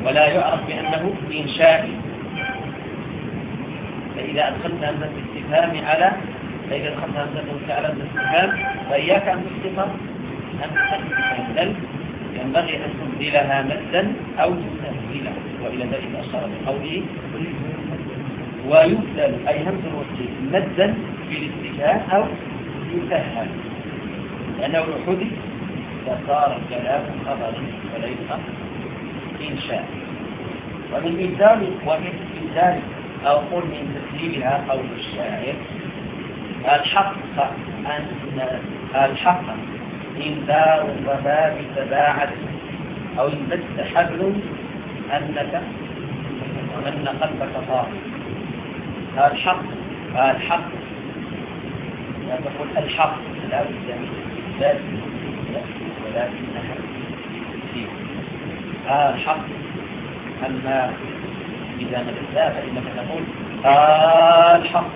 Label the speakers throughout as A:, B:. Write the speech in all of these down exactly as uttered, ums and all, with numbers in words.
A: ولا يعرف بأنه إنشائي. فإذا أدخلت همزة الاستفهام على فإذا أدخلت همزة على الاستفهام فإياك أن تصدق همزة الاستفهام، بل ينبغي أن تبدلها مدا أو تسهلها، وإلى ذلك أشار بقوله ويبدل أي همزة الوصل مدا في الاستفهام أو يسهل، لأنه لو حدث فصار الكلام خبرا وليس إنشاء. ومن إبدال ومن إبدال أو قل من تسليمها قول الشاعر الحق أن الحق إن دار الرباب تباعد أو إن بت حبل أنك أن قلبك طاهر. الحق الحق لا تقول الحق لا بد ولكنها فيه الحق. أما إذا نبتها فإنك تقول الحق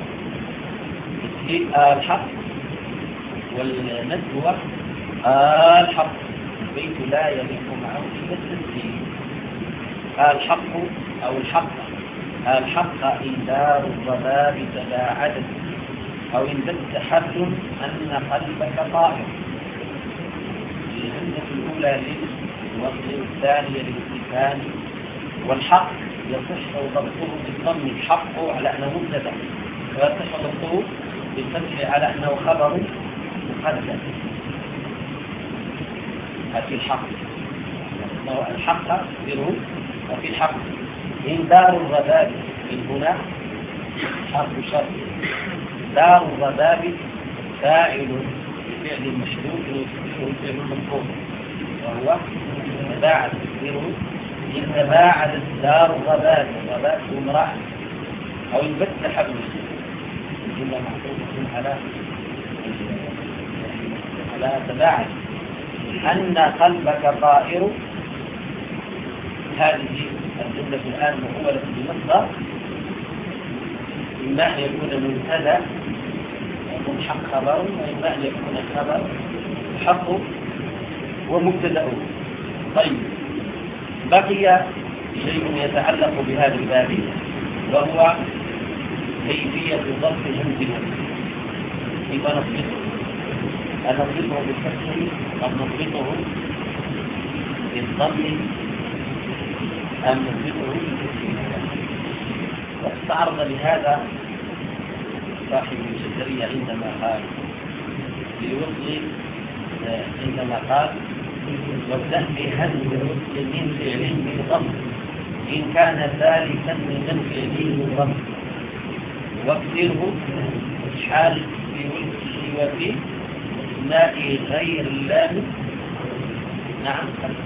A: الحق، والمد هو الحق، البيت لا يليق معه إلا التسليم. الحق أو الحق الحق إن دار الضباب تباعدت أو إن بت حبل أن قلبك طاهر. الهمزة الأولى للوصل والثانية للاستفهام. والحق يصح ضبطه بالضم الحق على أنه مبتدأ، ويصح ضبطه بالفتح على أنه خبر مقدم. في الحق الحق ذره وفي الحق إن دار الرباب من هنا حرف شرط. دار الرباب فاعل بفعل المشروط ويصبحه الفعل المنصوب وهو تباعد ذره. إن تباعدت دار الرباب الرباب امرأة أو إن بت حبل إلا معطوفة على على تباعد أن قلبك طائر. هذه الجملة الآن مؤولة بمصدر، إما أن يكون مبتدأ يكون حق خبر، وإما أن يكون الخبر حق ومبتدأ. طيب، بقي شيء يتعلق بهذا الباب وهو كيفية ضبط همزة. كيف نضبطه؟ أن نضبطه بالفتح أم نضبطه بالضم أم نضبطه بالتسهيل؟ واستعرض لهذا صاحب الجزرية عندما قال للوصل عندما قال وابدأ بهمز الوصل من فعل بالضم إن كان ثالثا من فعله بالضم واكسره حال في وصله وفي ماء غير اللام. نعم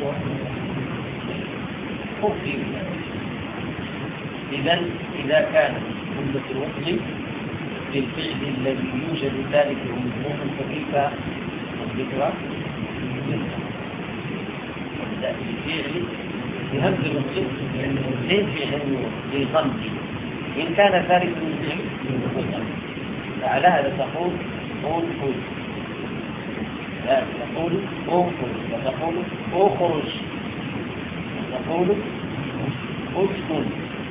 A: خفي. إذا إذا كان همزة الوصل بالفعل الذي يوجد ذلك مضمون فكيف نضبطها؟ نبدأ بالفعل بهمز الوصل من فعل بالضم إن كان ذلك من فعل. فعلى هذا تقول قول قول لا تقول أخرج وتقول أخرج وتقول أسكن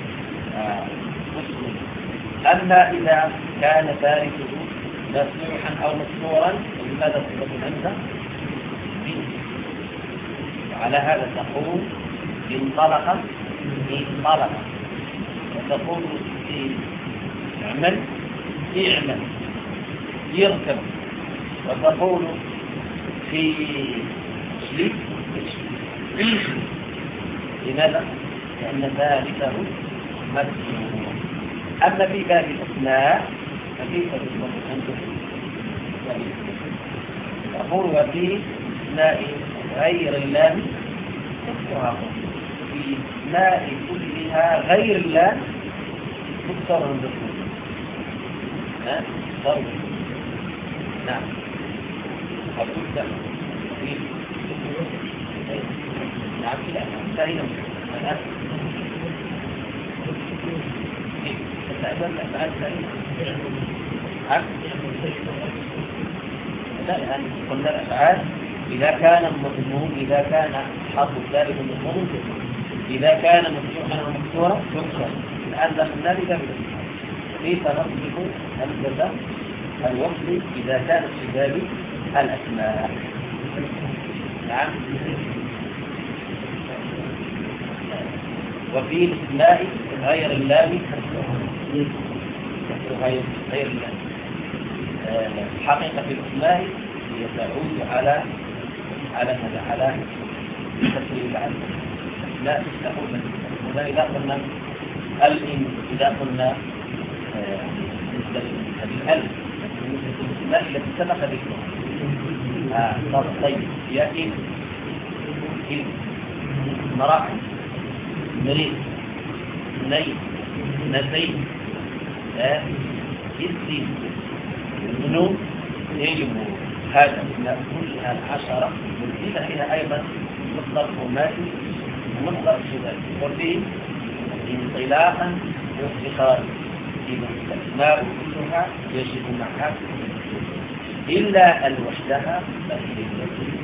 A: أسكن. أما إذا كان ثالثه مفتوحا أو مكسورا فلماذا تضبط الهمزة؟ على هذا تقول انطلق انطلق، وتقول اعمل اعمل يركب، وتقول في شليك شليك. لماذا؟ لأن ثالثه مكسور. أما في باب الأسماء فكيف تضبط الهمزة؟ تقول وفي اسماء غير اللام تكسرها، في اسماء كلها غير اللام تكسر الهمزة. ها ضرب. نعم أقول في نعم لا انتهينا الآن الأفعال لا الآن قلنا الأفعال إذا كان المضمون إذا كان حرف ثالث مضمون إذا كان مفتوحا ومكسورا يكسر. الآن دخلنا لباب الاتصال، كيف نصرف همزة الوصل إذا كانت في باب الأسماء؟ نعم. وفي الاسماء غير اللام غير غير اللام. حقيقة الاسماء هي تعود على على هذا على تسويل العلم. لا تستحول ولا إذا قلنا الإن إذا قلنا بالنسبة للألف الاسماء التي سبق ذكرها. آه طيب يا إن إن مراحل مريض نيل نسيت إذن منو يجب هذا كلها العشرة والزيادة فيها أيضا مصدر خماسي ومصدر ثلاثي وفيه انطلاقا وافتقارا. إذا الأسماء كلها يجب معها إلا الوحدها فهي التي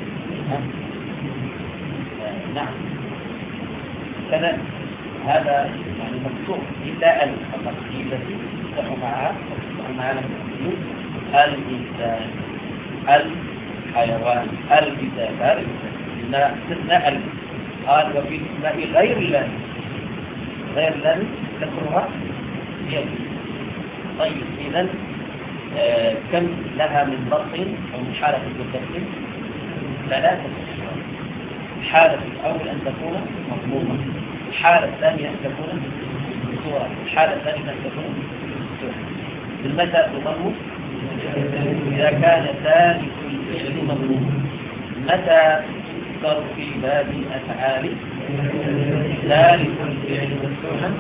A: نعم كذا. هذا يعني مكتوب إلا أن فقط التي تفتح معها تفتح معها الإنسان الحيوان الكتاب هذا إن استثناء ال قال وفي الاسماء غير الله غير الله تذكرها يد. طيب إذا آه كم لها من ضبط أو من حالة الضبط؟ ثلاثة. الحالة الأول أن تكون مضمومة، الحالة الثانية أن تكون بصورة، الحالة الثالثة أن تكون بصورة. بالمتى تضم؟ إذا كان ثالث الفعل مضموم. متى تذكر في باب أفعال ثالث الفعل مفتوحا؟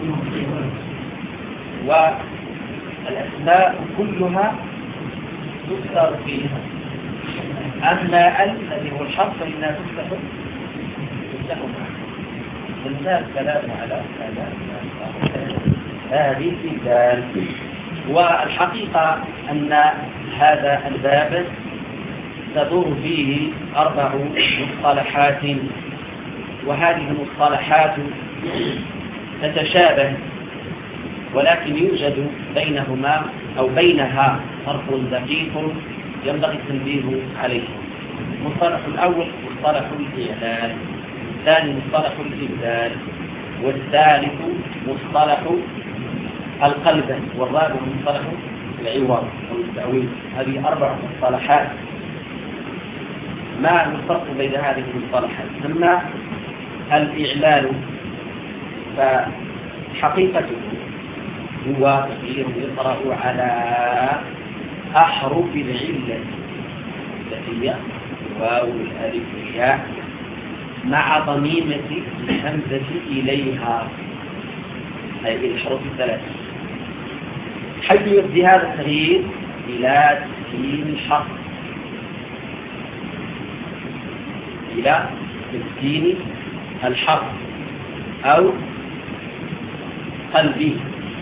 A: والأسماء كلها تذكر فيها. أما ال الذي هو الحرف فإنها تفتح تفتح معه. ننتهي الكلام على هذه الدال. والحقيقة أن هذا الباب تدور فيه أربع مصطلحات، وهذه المصطلحات تتشابه ولكن يوجد بينهما أو بينها فرق دقيق ينبغي التنبيه عليه. المصطلح الأول مصطلح الإعلان، الثاني مصطلح الإبدال، والثالث مصطلح القلب، والرابع مصطلح العوض أو التأويل. هذه أربع مصطلحات. ما الفرق بين هذه المصطلحات؟ أما الإعلان فحقيقته هو تغيير يطرأ على أحرف العلة التي هي الواو والألف والياء مع ضميمة الهمزة إليها، أي الحروف الثلاثة، حيث يؤدي هذا التغيير إلى تسكين الحرف إلى تسكين الحرف أو قلبه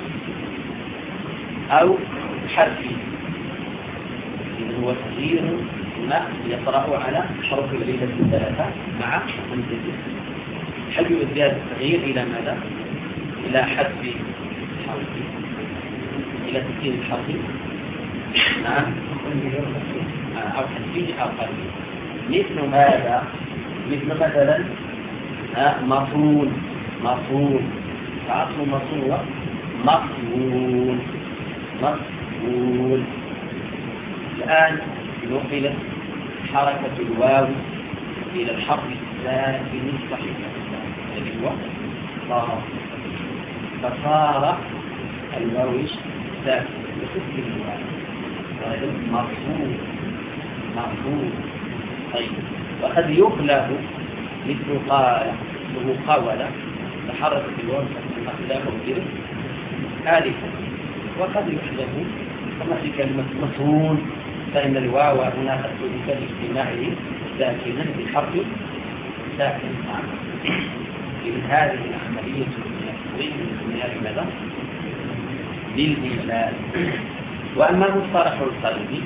A: أو حرفه. إذن هو تغيير ما يطرأ على حرف العلة الثلاثة مع همزة، حيث يؤدي هذا التغيير إلى ماذا؟ إلى حذف الحرف، إلى تسكين الحرف نعم أو حذفه أو قلبه. مثل ماذا؟ مثل مثلا مفعول مفعول فأصل مفعول مفعول مفعول. الآن نقلت حركة الواو إلى الحرف الساكن الصحيح الذي هو صار، فصار الواو ساكن بسكن الواو وهذا مفعول مفعول. طيب وقد يقلب مثل قال قولة تحركت الواو خلافه كده آلفا، وقد يحذف كما في كلمة مفعول فإن الواو هنا تأتي باجتماعه ساكنا بحرف ساكن. إذن هذه العملية التفويض من لماذا؟ للإعلان. وأما مصطلح القلب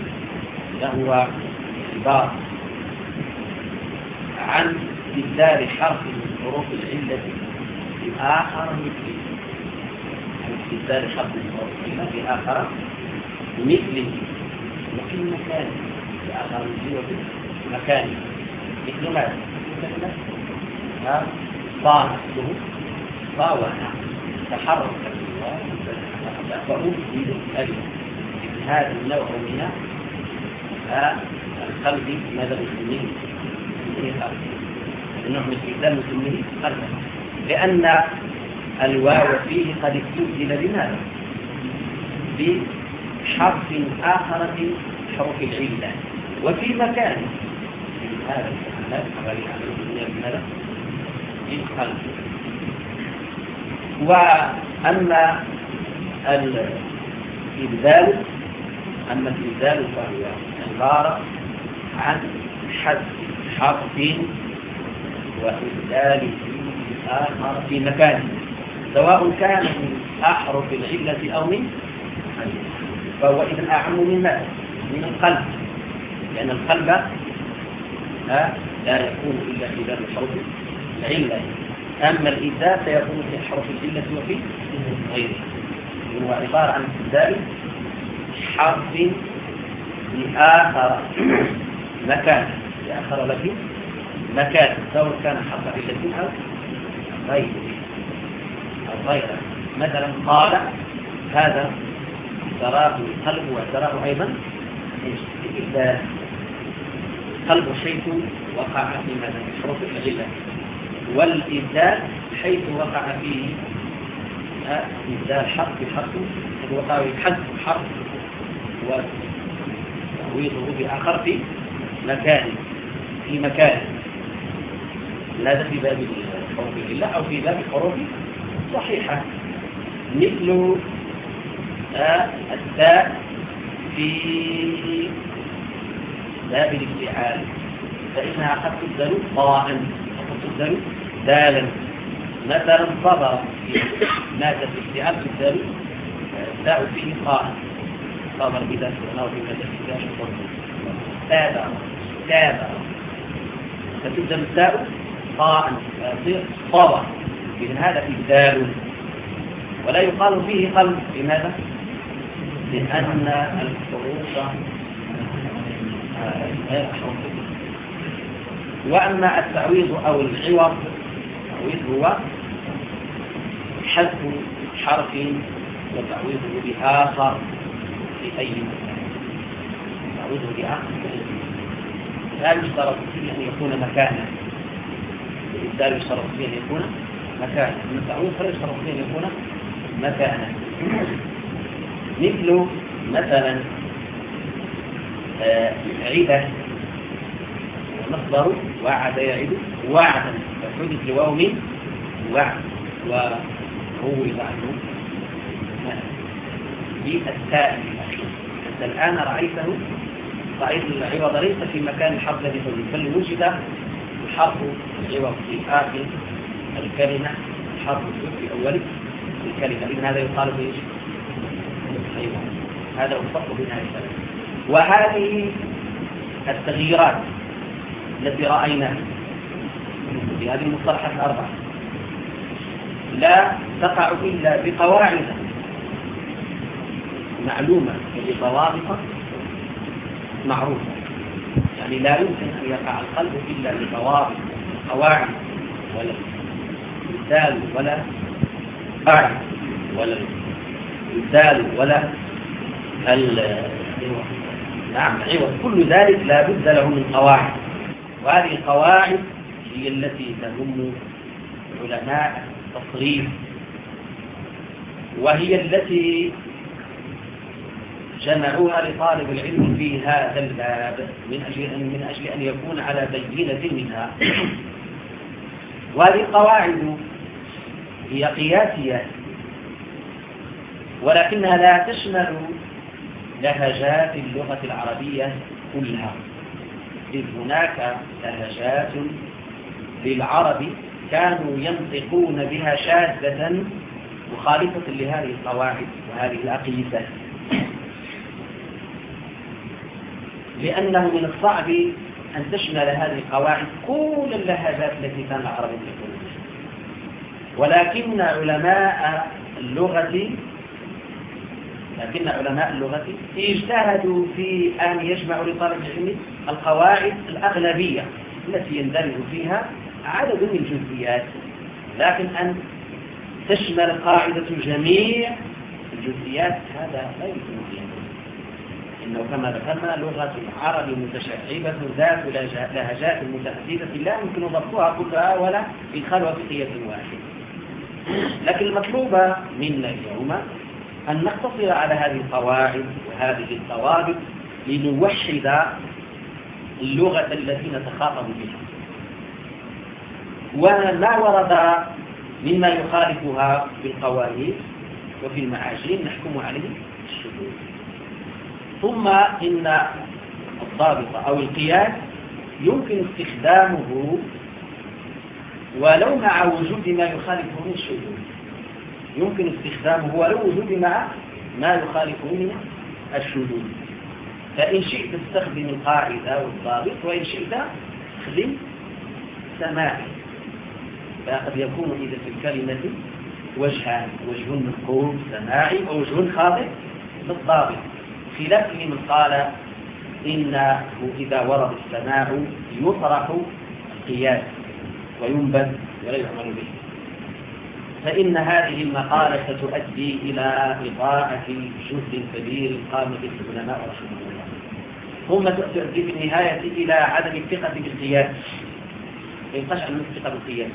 A: فهو عبارة عن استبدال حرف حروف العلة بآخر مثله، استبدال حرف حروف العلة بآخر مثله وفي مكان بآخر مثله وفي مكان مثل ماذا؟ ها طاع له طاوع تحرك فأوفي بالألف من هذا النوع من القلب. ماذا نسميه؟ نسميه قلب. النوع من الاستبدال نسميه قلبا، لأن الواو فيه قد استبدل بماذا؟ بحرف آخر في حروف العلة وفي مكان هذا الاستعمال حوالي بماذا؟ بالقلب. وأما الإبدال أما الإبدال فهو عبارة عن حذف حرف وإبداله آخر في مكانه، سواء كان من أحرف العلة أو من فهو إذن أعم من ماذا؟ من القلب، لأن القلب لا يكون إلا في باب حروف العلة، أما الإبدال سيكون في حروف العلة وفي غيره. هو عبارة عن استبدال حرف لآخر مكان لآخر لك مكان، سواء كان حرف علة أو غيره أو غيره. مثلا قال هذا تراه القلب وتراه أيضا إبدال قلب حيث وقع في ماذا؟ حروف العلة، والإبدال حيث وقع فيه إبدال حرف بحرف وقع حذف حرف وتعويضه بآخر في مكان في مكان لا في باب حروف العلة أو في باب حروف صحيحة، مثل التاء في باب الافتعال فإنها قد تبدل طاء وقد تبدل دالا. مثلا صبر مات في الافتعال تبدل التاء فيه طاء، صبر إذا سئناه في مات في الافتعال تابع تابع فتبدل التاء طاء فيصير صبر، إذن هذا إبدال ولا يقال فيه قلب. لماذا؟ لأن الحروف غير حروف. وأما التعويض أو العوض، التعويض هو حذف حرف وتعويضه بآخر في أي مكان، تعويضه بآخر في أي مكان لا يشترط فيه أن يكون مكانا، الإبدال يشترط فيه أن يكون مكانا، من التعويض فلا يشترط فيه أن يكون مكانا. مثل مثلا عدة مصدر وعد يعد وعدا فحدث لواو من وعد وروي عنه بالتاء الأخير. أنت الآن رأيته رأيت العوض ليس في مكان الحرف الذي تولد، بل وجد حرف العوض في آخر الكلمة، حرف في أول الكلمة، إذن هذا يقال به أيوة. هذا الفرق بين هذه الثلاث. وهذه التغييرات التي رأيناها في هذه المصطلحات الأربعة لا تقع إلا بقواعد معلومة وبضوابط معروفة، يعني لا يمكن أن يقع القلب إلا بضوابط قواعد، ولا مثال ولا قاعدة ولا مثال ولا نعم عوض، كل ذلك لا بد له من قواعد، وهذه القواعد هي التي تهم علماء التصريف، وهي التي جمعوها لطالب العلم في هذا الباب من أجل أن من أجل أن يكون على بينة منها. وهذه القواعد هي قياسية، ولكنها لا تشمل لهجات اللغة العربية كلها، إذ هناك لهجات للعرب كانوا ينطقون بها شاذة مخالفة لهذه القواعد وهذه الأقيسة، لأنه من الصعب أن تشمل هذه القواعد كل اللهجات التي كان العرب يقولون. ولكن علماء اللغة لكن علماء اللغة اجتهدوا في أن يجمعوا لطالب العلم القواعد الأغلبية التي يندرج فيها عدد من الجزئيات، لكن أن تشمل قاعدة جميع الجزئيات هذا لا يمكن فيها، إنه كما ذكرنا لغة العرب متشعبة ذات لهجات متعددة لا يمكن ضبطها كلها ولا إدخالها في قياس واحد. لكن المطلوب منا اليوم أن نقتصر على هذه القواعد وهذه الضوابط لنوحد اللغة التي نتخاطب بها، وما ورد مما يخالفها في القوانين وفي المعاجم نحكم عليه الشذوذ. ثم إن الضابط أو القياس يمكن استخدامه ولو مع وجود ما يخالفه من الشذوذ، يمكن استخدامه ولو وجود مع ما يخالفه من الشذوذ. فإن شئت تستخدم القاعدة والضابط، وإن شئت تستخدم سماعي، فقد يكون إذا في الكلمة وجهان، وجه منقول سماعي ووجه خاطئ بالضابط، خلاف من قال إنه إذا ورد السماع يطرح القياس وينبذ ولا يعمل به. فإن هذه المقالة ستؤدي إلى إضاعة جهد كبير قام به العلماء رحمه الله، ثم تؤدي في النهاية إلى عدم الثقة بالقياس، ينقش عن الثقة بالقياس،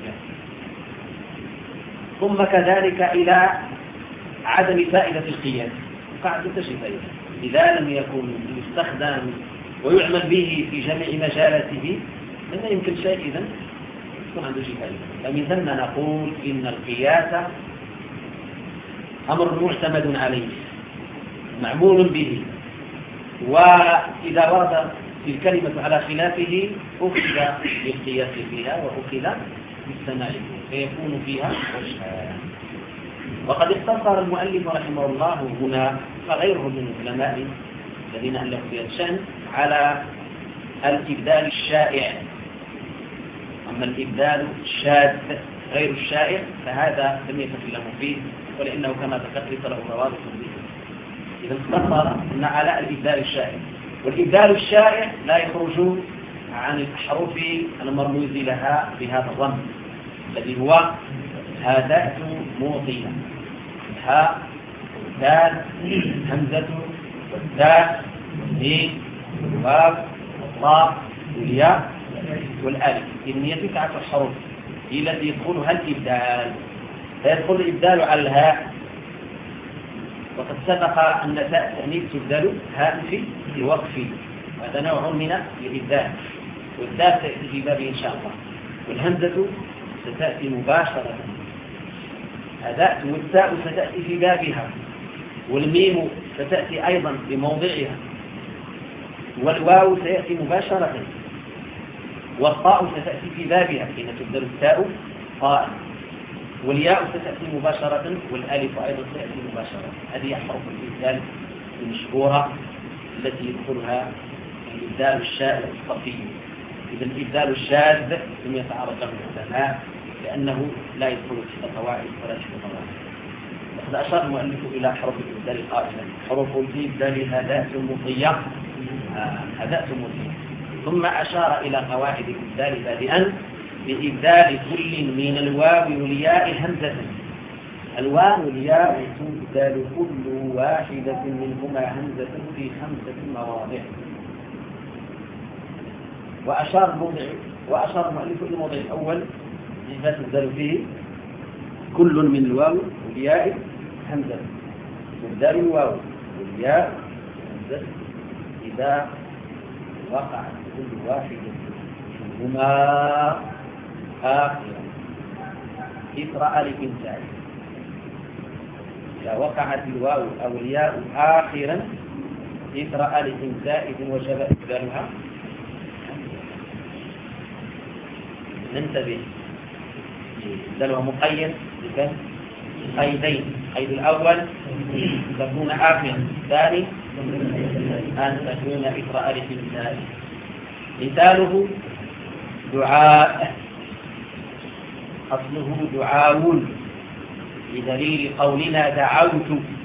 A: ثم كذلك إلى عدم فائدة القياس. قاعدة فائدة إذا لم يكن يستخدم ويعمل به في جميع مجالاته لا يمكن شيء إذن يكون عنده شيء فائدة. فمن ثم نقول إن القياس أمر معتمد عليه معمول به، وإذا ورد في الكلمة على خلافه أخذ بالقياس فيها وأخذ بالسماع فيكون فيها وجهان. وقد اختصر المؤلف رحمه الله هنا وغيره من العلماء الذين ألفوا في الشأن على الإبدال الشائع. أما الإبدال الشاذ غير الشائع فهذا لم يتكلموا فيه، ولأنه كما ذكرت له روابط به. إذا اختصر أن على الإبدال الشائع، والإبدال الشائع لا يخرج عن الأحرف المرموز لها بهذا الرمز الذي هو هادات موطنة، الهاء والدال همزة والدال والميم والواو والطاء والياء والالف. إن هي تسعة حروف هي التي يدخلها الإبدال، فيدخل الإبدال على الهاء، وقد سبق أن تاء التأنيث تبدل هاء في وقف، وهذا نوع من الإبدال، والدال تأتي في بابه إن شاء الله، والهمزة ستأتي مباشرة أداء، والتاء ستأتي في بابها، والميم ستأتي أيضا في موضعها، والواو سيأتي مباشرة، والطاء ستأتي في بابها حين تبدل التاء طاء، والياء ستأتي مباشرة، والالف أيضا سيأتي مباشرة. هذه حروف الإبدال المشهورة التي يدخلها الإبدال الشاذ الصفي. إذا الإبدال الشاذ لم يتعرض له العلماء لأنه لا يدخل في القواعد ولا في القواعد. وقد أشار المؤلف إلى حروف الإبدال قائلا: حروف الإبدال هداة مطية، هداة مطية. ثم أشار إلى قواعد الإبدال بادئا بإبدال كل من الواو والياء همزة. الواو والياء تبدل كل واحدة منهما همزة في خمسة مواضع. وأشار الموضع وأشار المؤلف إلى الموضع الأول الذي تبدل فيه كل من الواو والياء همزة، تبدل الواو والياء همزة إذا وقعت كل واحدة منهما آخرا إثر ألف زائد. إذا وقعت الواو أو الياء آخرا إثر ألف زائد وجب إبدالها. ننتبه، إبدالها مقيد بكم قيدين: قيد الأول تكون آخرا، الثاني أن تكون إثر ألف زائد. مثاله دعاء أصله دعاو بدليل قولنا دعوت،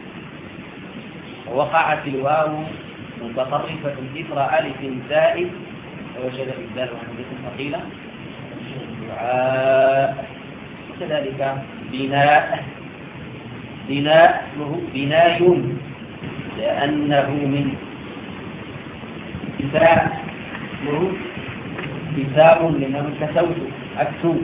A: ووقعت الواو متطرفة إثر ألف زائد فوجد إبدال همزة ثقيلة دعاء. وكذلك بناء، بناء اسمه بناي لأنه من كتاب، اسمه كتاب لأنه كسوت أكتب.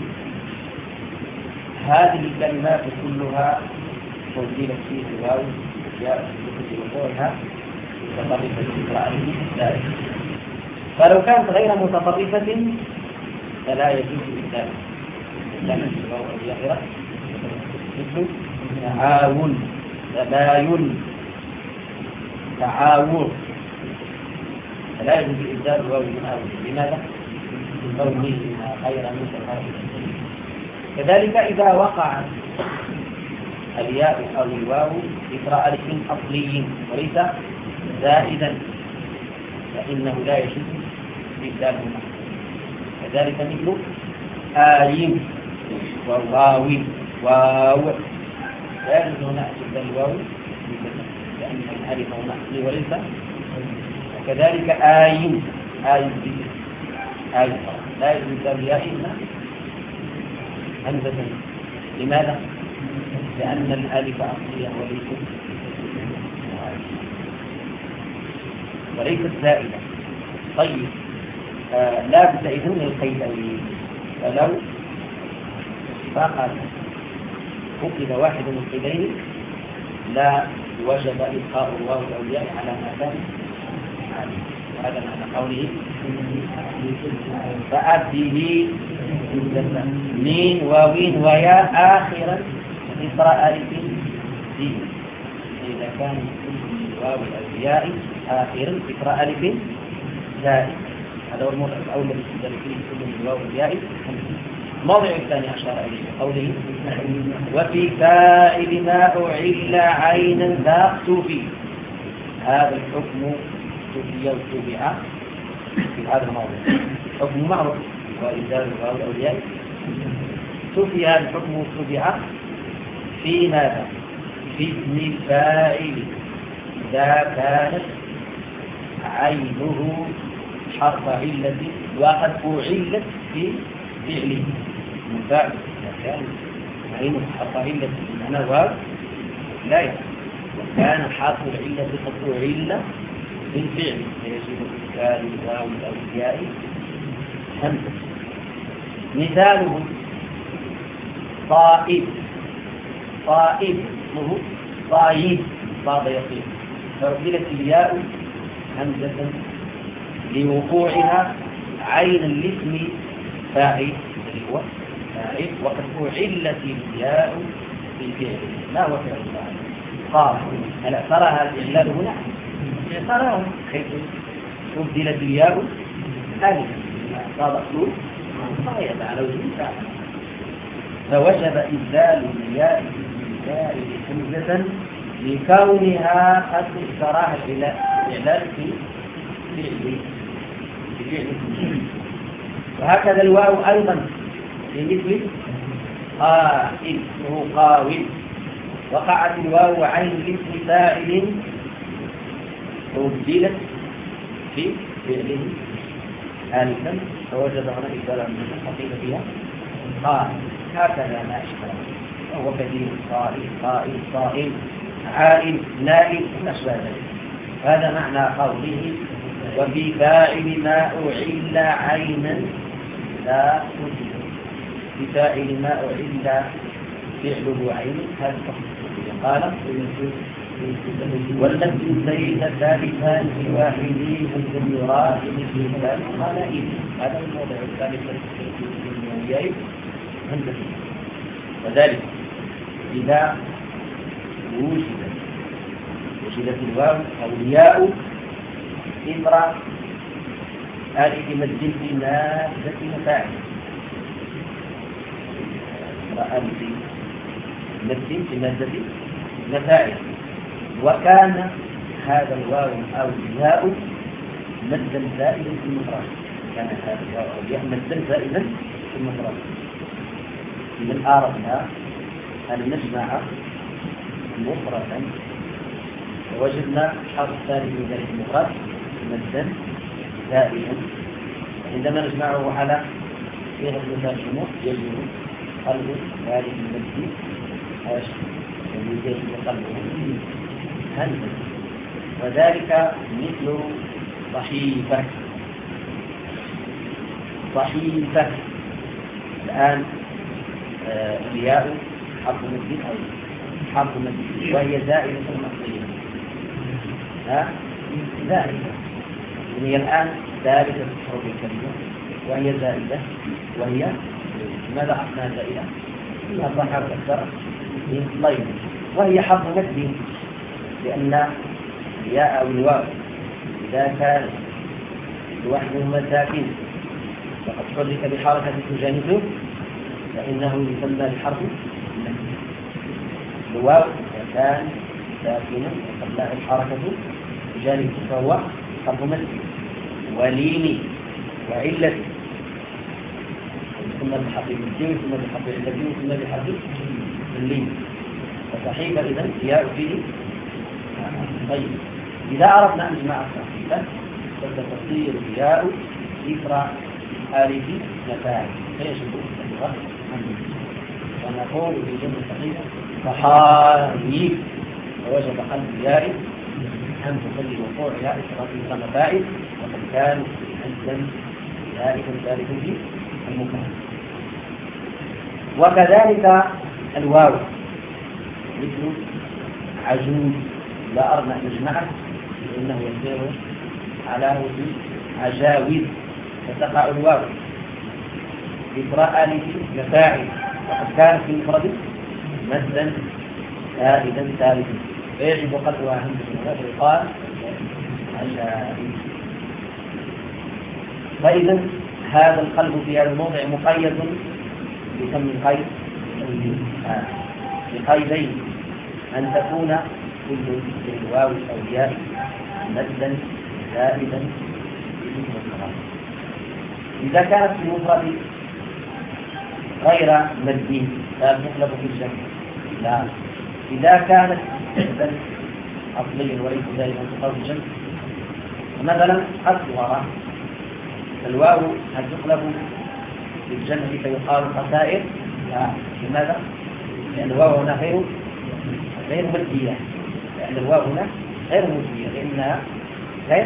A: هذه الكلمات كلها تبديل فيه الواو جاء في وقوعها متطرفة إسرائيل ذلك. فلو كانت غير متطرفة فلا يجوز إبدالها، كانت الواو الظاهرة مثل تعاون، تباين، تعاون، فلا يجوز إبدال الواو من أول. لماذا؟ لكونه غير متطرفة. كذلك إذا وقع الياء أو الواو إثر ألف أصلي وليس زائدا فإنه لا يجوز إبدالهما. كذلك مثل آيم وواو، واو لا يجوز هنا إبدال الواو لأن الألف هنا أصلي وليس. وكذلك آيم، آيم آيم لا يجوز إبدال الياء همزة. لماذا؟ لأن الألف أصلية وليست وليست زائدة. طيب آه لا بد إذن من القيدين، فلو فقط فقد واحد من القيدين لا وجب إبقاء الواو الأولياء على ما كان. هذا معنى قوله فأبديه من واوين ويا آخرا إثر ألف دي، إذا كان واو الأولياء آخرا إثر ألف زائد. هذا هو الموضع الأول الذي يستدل فيه كل واو الأولياء. الموضع الثاني عشر إليه قوله وفي فائل ما أعل عينا ذا اختفي. هذا الحكم اختفي وتبع في هذا الموضع حكم معروف وإزالة الواو الأولياء. اختفي هذا الحكم تبع في ماذا؟ في اسم الفاعل إذا كانت عينه حرف علة وقد أعلت في فعله. المفاعل إذا كان عينه حرف علة بمعنى واو لا يعلم، وكان حرف العلة قد أعل بالفعل فيجب إدخال الواو الأولياء همزة. مثاله طائب، طائب اسمه طايب بعض يقين، فأبدلت الياء همزة لوقوعها عين الاسم فاعل الذي هو فاعل وقد أعلت الياء في الفعل. ما هو فعل الفاعل؟ قال هل ترى الإعلال هنا؟ تراه حيث أبدلت الياء ألف صار أصله طايب على وجه فاعل، فوجب إبدال الياء الفاعل همزة لكونها قد تراها الإعلال في فعل في فعل. وهكذا الواو أيضا في مثل قائل اسمه قاوي، وقعت الواو عين اسم فاعل أبدلت في فعله آلفا فوجد هنا إبدالا من الحقيقة فيها قال. هكذا ما أشبه وهو كثير قائل قائل قائل عائل نائل أشبه ذلك. هذا معنى قوله وفي فاعل ما أعل عينا لا أبدل. في فاعل ما أعل فعله عين هذا قال والذي زيد ثالثا في واحد مثل يراد مثل ذلك قال إذ. هذا الموضع الثالث الذي وذلك إذا وجدت وجدت الواو أو الياء إثر ألف مد في مادة مفاعل، ألف مد في مادة مفاعل، وكان هذا الواو أو الياء مدا زائدا في المفرد، كان هذا الواو أو الياء مدا زائدا في المفرد.
B: من أردنا أن نجمع مفردا ووجدنا حرف ثاني من ذلك المفرد مدا زائدا، عندما نجمعه على صيغة مثال الشمول يجب قلب ذلك المد ايش؟ يجب قلبه همزة، وذلك مثل صحيفة. صحيفة الآن آه الياء حرف مد أو حرف مد وهي زائدة مصرية، ها زائدة، هي الآن ثالثة تحرك الكلمة وهي زائدة، وهي ماذا عرفنا زائدة؟ فيها ضحر أكثر من لين، وهي حرف مد لأن الياء أو الواو إذا كان لوحدهما ساكن فقد حرك بحركة تجانسه فإنه يسمى بحرف مد. الواو إذا كان ساكنا وقد الحركة تجانسه فهو حرف مد. ولين وعلة يسمى بحرف المد ويسمى بحرف العلة ويسمى بحرف اللين. فصحيفة إذن ياء فيه. طيب إذا أردنا أن نجمع الصحيفة فتصير ياء إثر ألف مفاعل فيجب اللغة ونقول في جمع الصحيفة صحايف، ووجب قلب ياء أن تصلي وقوع ياء إثر مفاعل، وقد كان عندنا ذلك ذلك في المكان. وكذلك الواو مثل عجوز لا أردنا أن نجمعه لأنه يصير على وزن عجاوز فتقع الواو إثر ألف مفاعل، وقد كانت في المفرد مدا زائدا ثالثا فيجب قلبها همزة ويقال عجائز. فإذا هذا القلب في هذا الموضع مقيد بكم قيد؟ بقيدين: أن تكون كل الواو أو الياء مدا زائدا إذا كانت في المفرد غير مد فتقلب في الجمع. لا، إذا كانت مدا أصليا وليس زائدا تقلب في الجمع. مثلا أصغر الواو هل تقلب في الجمع فيقال خسائر؟ لا. لماذا؟ لأن الواو هنا غير غير مدية، لأن الواو هنا غير مدية لأنها غير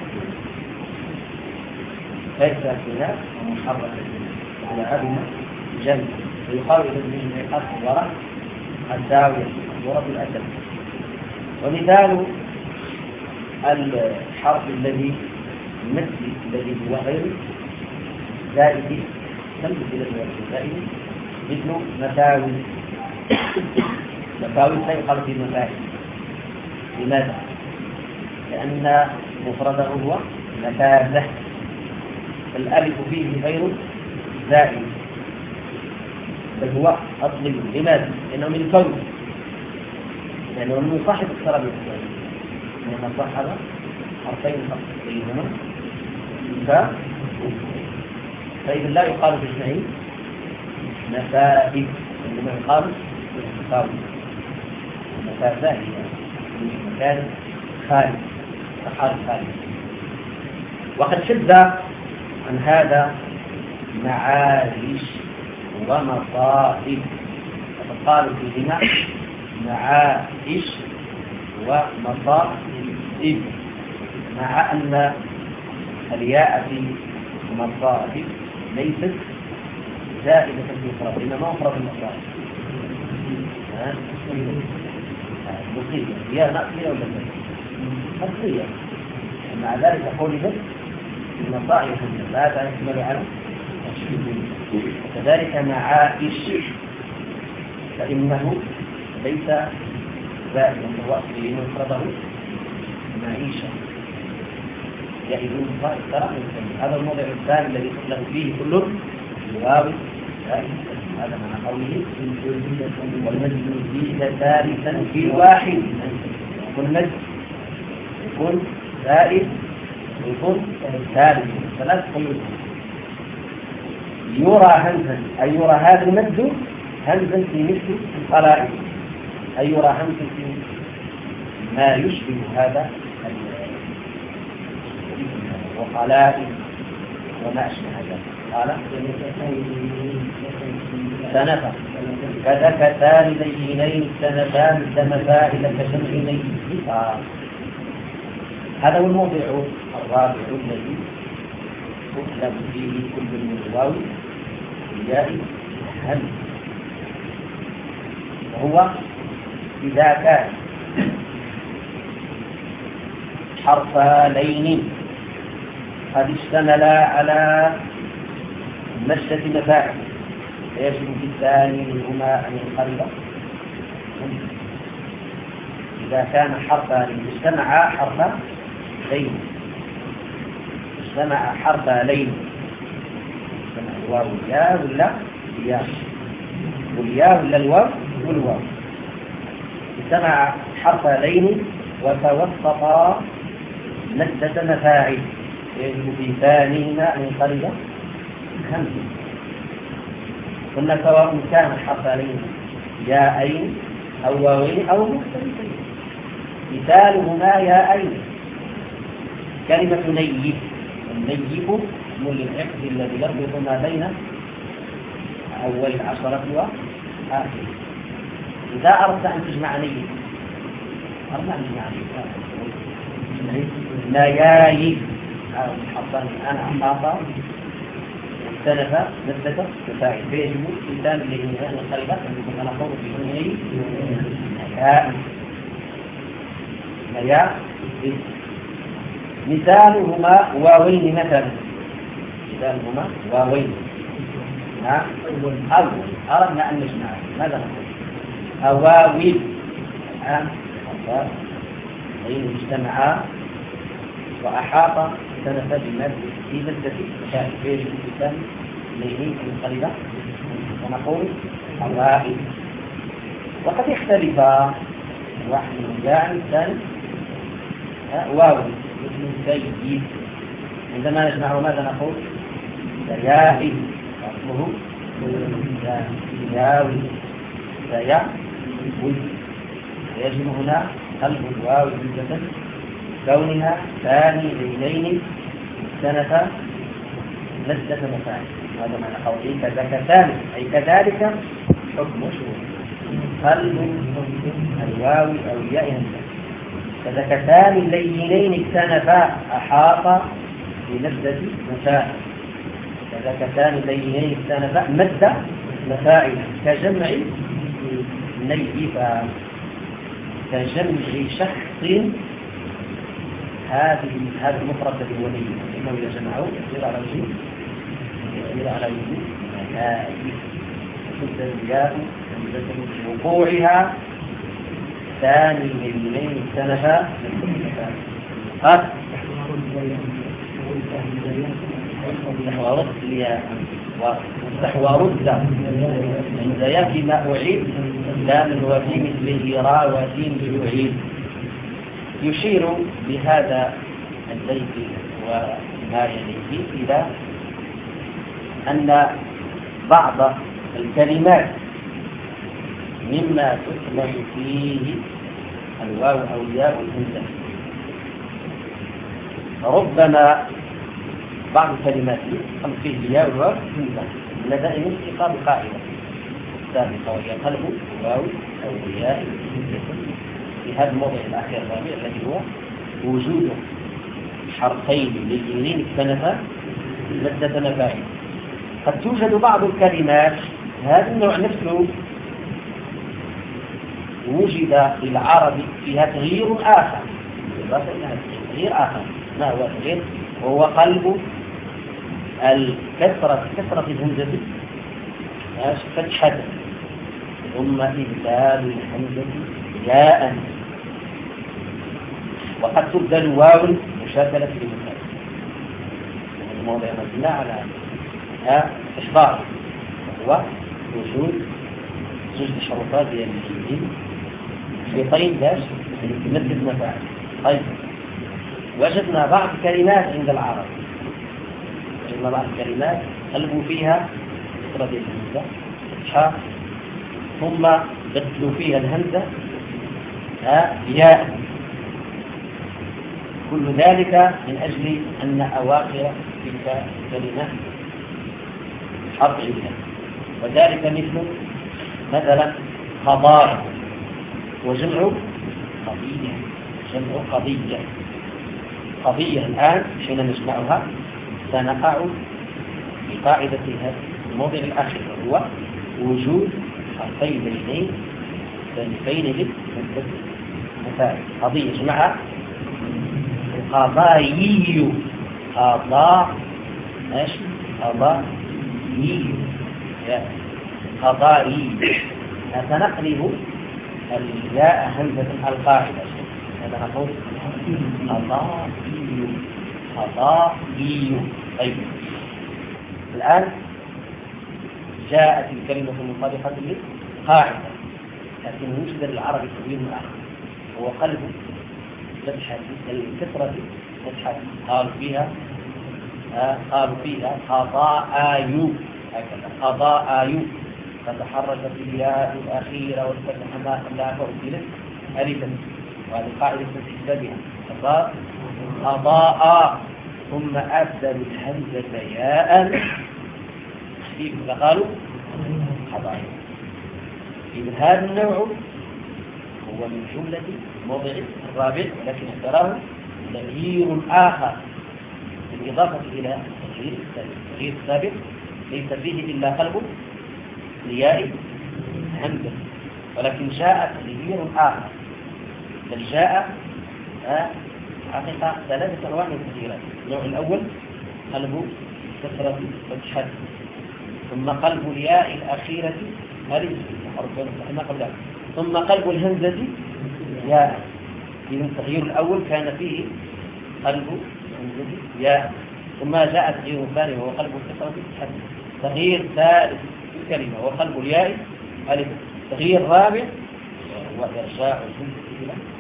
B: غير ساكنة ومحركة على هذه جمع، ويقال إذا من أصغر الزاوية ورب الأدب. ومثال الحرف الذي المد الذي هو غير زائد تمد إلى الزائد مثل مساوي. مساوي سيقال في المساوي. لماذا؟ لأن مفرده هو مفازة، الألف فيه غير زائد بل هو أصلي. لماذا؟ لأنه من كون، لأنه من صاحب السرب الثاني لأنه صاحب حرفين فقط بينهما ف فإذا لا يقال في اثنين مسائب، عندما يقال مساوي. مسافة هي مكان خالي كحال خالي. وقد شد عن هذا معايش ومصائب، وقد قالوا فيهما معايش ومصائب، مع أن الياء في مصائب ليست زائدة في المفرد إنما مفرد المصائب. مصيبة يا نأكل ولا لا مصيبة، مع ذلك يقول لك المصائب لا تحمل على وكذلك معائش فإنه ليس زائدا هو أصلي مفرده معيشة يعيدون مصائب ترى. هذا الموضع الثاني الذي تطلق فيه كل الواو، هذا معنى قوله والمجد يزيد ثالثا في واحد، يكون مجد يكون زائد ويكون ثالث ثلاث قيود. يرى همزا أي يرى هذا المجد همزا في مثل القلائد، أي يرى همزا في ما يشبه هذا وقلائد وما أشبه هذا. قال سنفا كذكتان لينين سنتان سنفا إلى كشمعين. هذا هو الموضع الرابع الذي تطلب فيه كل من الواو والياء هم، وهو إذا كان حرف لين قد اشتملا على مشة مفاعل فيجب في الثاني منهما أن ينقلب. إذا كان حرف لين اجتمع حرف لين اجتمع حرف لين اجتمع الواو والياء ولا الياء والياء ولا الواو والواو اجتمع حرف لين وتوسط مشة مفاعل يجب في ثانيهما أن ينقلب همزة. قلنا سواء كان حرفين ياءين أو واوين أو مختلفين. مثالهما ياءين كلمة نيف، النيف اسم للعقد الذي يربط ما بين أول العشرة وآخر. إذا أردت أن تجمع نيف أردت أن تجمع نيف نيايف حرفان أنا أحاط سنفا نفسك تفاعل فيجب إنسان لإنسان الخلفة أن يكون أنا قول في أمني نياء نياء. مثالهما واوين مثلا، مثالهما واوين نعم أول أردنا أن نجمع ماذا نقول أواويل الآن حرفان غين اجتمعا وأحاط سنفا بمد في مدة الشارع فيجب الإنسان ليهين القليلة ونقول الرائد. وقد يختلف واحد من جاء الثاني واو مثل سيد. عندما نجمعه ماذا نقول سيائد اسمه سياوي سياوي. يجب هنا قلب الواو جملة كونها ثاني ليلين سنة لذة مفاعل. هذا معنى قوله كذكتان أي كذلك حكم شروط قلب الواو أو الياء كذكتان ليلين اكتنفا أحاط بلذة مفاعل. كذكتان ليلين اكتنفا مد مفاعل كجمع نيفا كجمع شخص. هذه هذا المفرد الذي هو نيف إنه يجمعه يصير على وجه يصير على وجه نائف. تبدأ الياء في وقوعها ثاني ليلين سنفا قد ورد الياء ورد من زياك ما أعيد لا من وفي مثله را وفي يعيد. يشير بهذا البيت وما يليه إلى أن بعض الكلمات مما تثبت فيه الواو أو الياء الهمزة ربما بعض الكلمات يثبت فيه الياء والواو الهمزة لدائم انتقاء قاعدة سابقة وهي قلب الواو أو الياء في هذا الموضع الأخير الرابع الذي هو وجود حرفين لليمين السنفة لذة مفاعل. قد توجد بعض الكلمات هذا النوع نفسه وجد في العرب فيها تغيير آخر تغيير آخر. ما هو التغيير؟ وهو قلب الكسرة كسرة الهمزة فتحة ثم إبدال الهمزة ياء وقد تبدل واو مشاكلة في المثال. الموضع مبنى على إحضار وهو وجود زوج تشرفات ديال الجنين شريطين باش يمثل مفاعل. طيب وجدنا بعض الكلمات عند العرب وجدنا بعض الكلمات قلبوا فيها كسرة ديال الهمزة فتحة ثم بدلوا فيها الهمزة ياء. كل ذلك من أجل أن أواخر تلك الكلمة حرف علة، وذلك مثل مثلا قضاء وجمع قضية. جمع قضية. قضية الآن حين نجمعها سنقع في قاعدة هذا الموضع الأخير، وهو وجود حرفين بينين ثالثين للمثال. مثال قضية جمعها قضائي. قضاء ماشي قضائي قضائي. سنقلب الياء همزة القاعدة. هذا نقول قضائي قضائي. طيب الآن جاءت الكلمة المطابقة للقاعدة، لكن يوجد للعرب تبين آخر هو قلب فتحة الكسرة فتحة. قالوا فيها قالوا فيها قضاء هكذا قضاء، فتحركت الياء الأخيرة والفتح ما قبلها فأرسلت ألفا، وهذه قاعدة استحبابها. فصار قضاء ثم أبدلوا الهمزة ياء فقالوا قضاء. إذن هذا النوع هو من جملة موضع الرابع، ولكن اختاره تغيير آخر بالإضافة إلى التغيير السابق. التغيير السابق ليس فيه إلا قلب لياء همزة، ولكن جاء تغيير آخر، بل جاء حقيقة ثلاثة أنواع من التغييرات. النوع الأول قلب كسرة فتحة، ثم قلب الياء الأخيرة هذه ما قبلها، ثم قلب الهمزة ياء. إذن التغيير الأول كان فيه قلب الهمزة ياء، ثم جاء تغيير ثاني وهو قلب الكسرة فتحة. تغيير ثالث في الكلمة وهو قلب الياء ألف. تغيير رابع هو إرجاع الهمزة إلى ألف.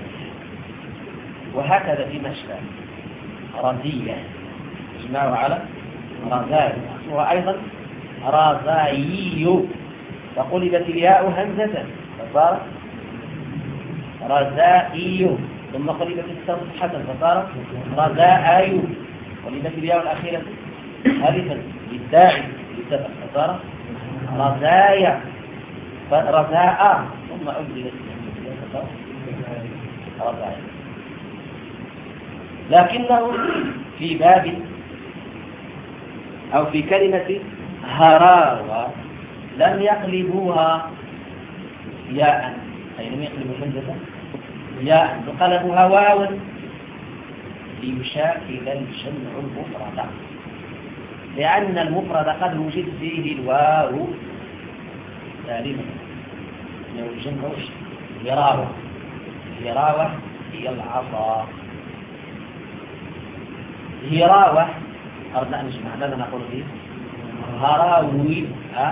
B: وهكذا في مشكل رزية اجمعوا على رزاي، وأيضا رزايي، فقلبت الياء همزة فصارت رزائي، ثم قلبت الكسرة فتحة فصارت رزائي، قلبت الياء الأخيرة ألفا للداعي للسبب فصارت رزايا رزاء، ثم أبدلت فصارت رزايا. لكنه في باب أو في كلمة هراوة لم يقلبوها ياء، أي لم يقلبوا همزة ياء، فقلبوها واوا ليشاكل الجمع المفرد، لأن المفرد قد وجد فيه الواو سالمة. الجمع هراوة. هراوة هي العصا. هراوة أردنا أن نجمع. ماذا نقول فيه؟ هراوي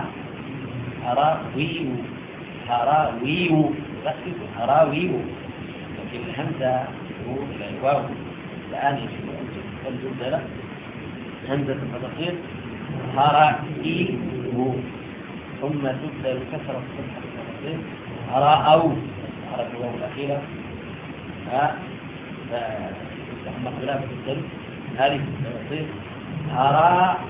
B: هراوي هراوي ركز هراوي، لكن الهمزة إلى الواو الآن يجب أن تبدل همزة فتصير هرائي، ثم تبدل كسرة فتصير هراءو، حرف الواو الأخيرة ها تستحمل خلافة الدل هذه تصير هراء.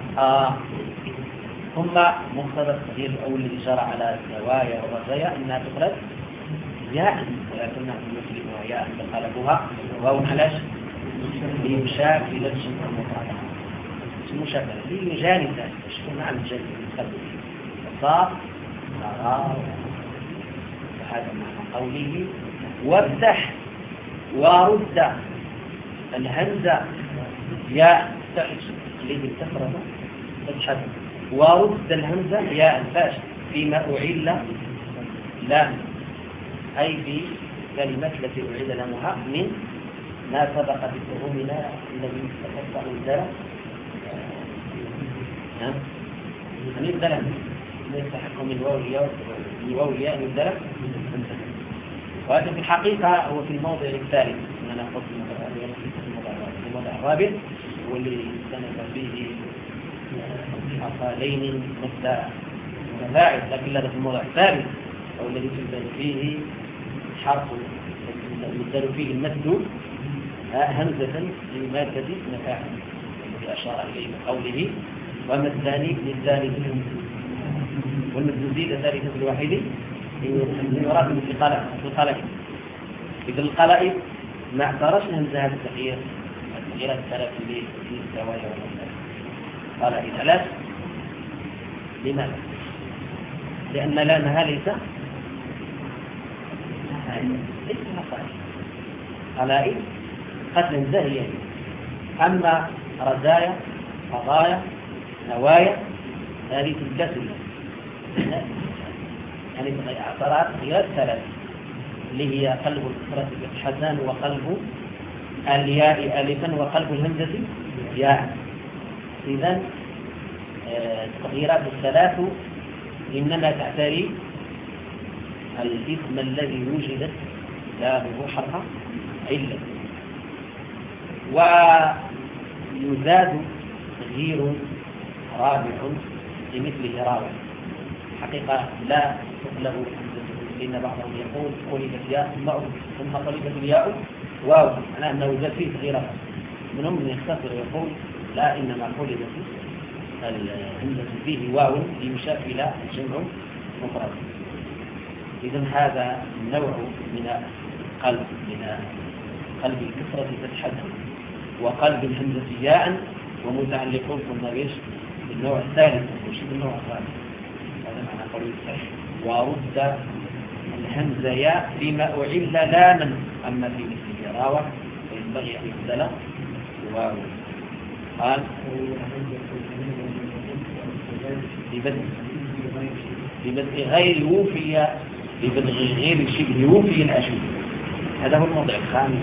B: ثم مقتضى التغيير الأول للإشارة على الزوايا والرزايا أنها تقلب ياء، ولكنها يقلبها ياء فقلبوها واو علاش ليشاك إلى الجمع المفرد المشابه ليجانب ذلك الشكل مع الجانب القلب فصار هراء. فهذا معنى قوله وافتح ورد الهمزة ياء الذي الكسرة فتحة، ورد الهمزة ياء فاش فيما أعل لا، أي في كلمات التي أعل لها من ما سبق بفهمنا الذي تقطع الدرع من الدرع يستحق من واو الياء من الدرع. وهذا في الحقيقة هو في الموضع الثالث أننا نقول في الموضع الرابع واللي استند فيه حصالين مثل مفاعل، لكن هذا في الموضع الثالث أو الذي تبدل فيه حرف يبدل فيه المد همزة لمادة مفاعل الذي أشار إليه بقوله وما الثاني للثالث والمد زيد ثالثة الواحد من يراد من القلائد. إذا القلائد ما اعترش همزة هذا التغيير التغييرات الثلاث اللي في الزوايا والمسائل قلائد ثلاث. لماذا؟ لأن لامها ليس ليس قلائد قلائد قتل زاهية. أما رزايا قضايا نوايا هذه تلتسل يعني اعتراض غير ثلاث اللي هي قلب الكسرة بالحسن وقلب الياء ألفا وقلب الهمزة ياء. إذن التغييرات الثلاث إنما تعتري الاسم الذي وجدت لامه حرف علة. ويزاد تغيير رابع لمثله راوي حقيقة لا تقلب لأن بعضهم يقول قلبت ياء ثم قلبت الياء واو معناه أنه زاد فيه تغييرات. منهم من يختصر ويقول لا إنما قلبت الهمزة فيه واو ليشار إلى جمع مفرد. إذن هذا النوع من قلب من قلب الكسرة فتحة وقلب الهمزة ياء ومتعلقون كنا بيش بالنوع الثالث وش بالنوع الثالث. هذا معنى قوله الصحيح ورد الهمزة ياء فيما أعل لاما أما في مثل راوة فينبغي أن يبدل واو. قال ببدء غير وفي ببدء غير شبه وفي الأشد. هذا هو الموضع الخامس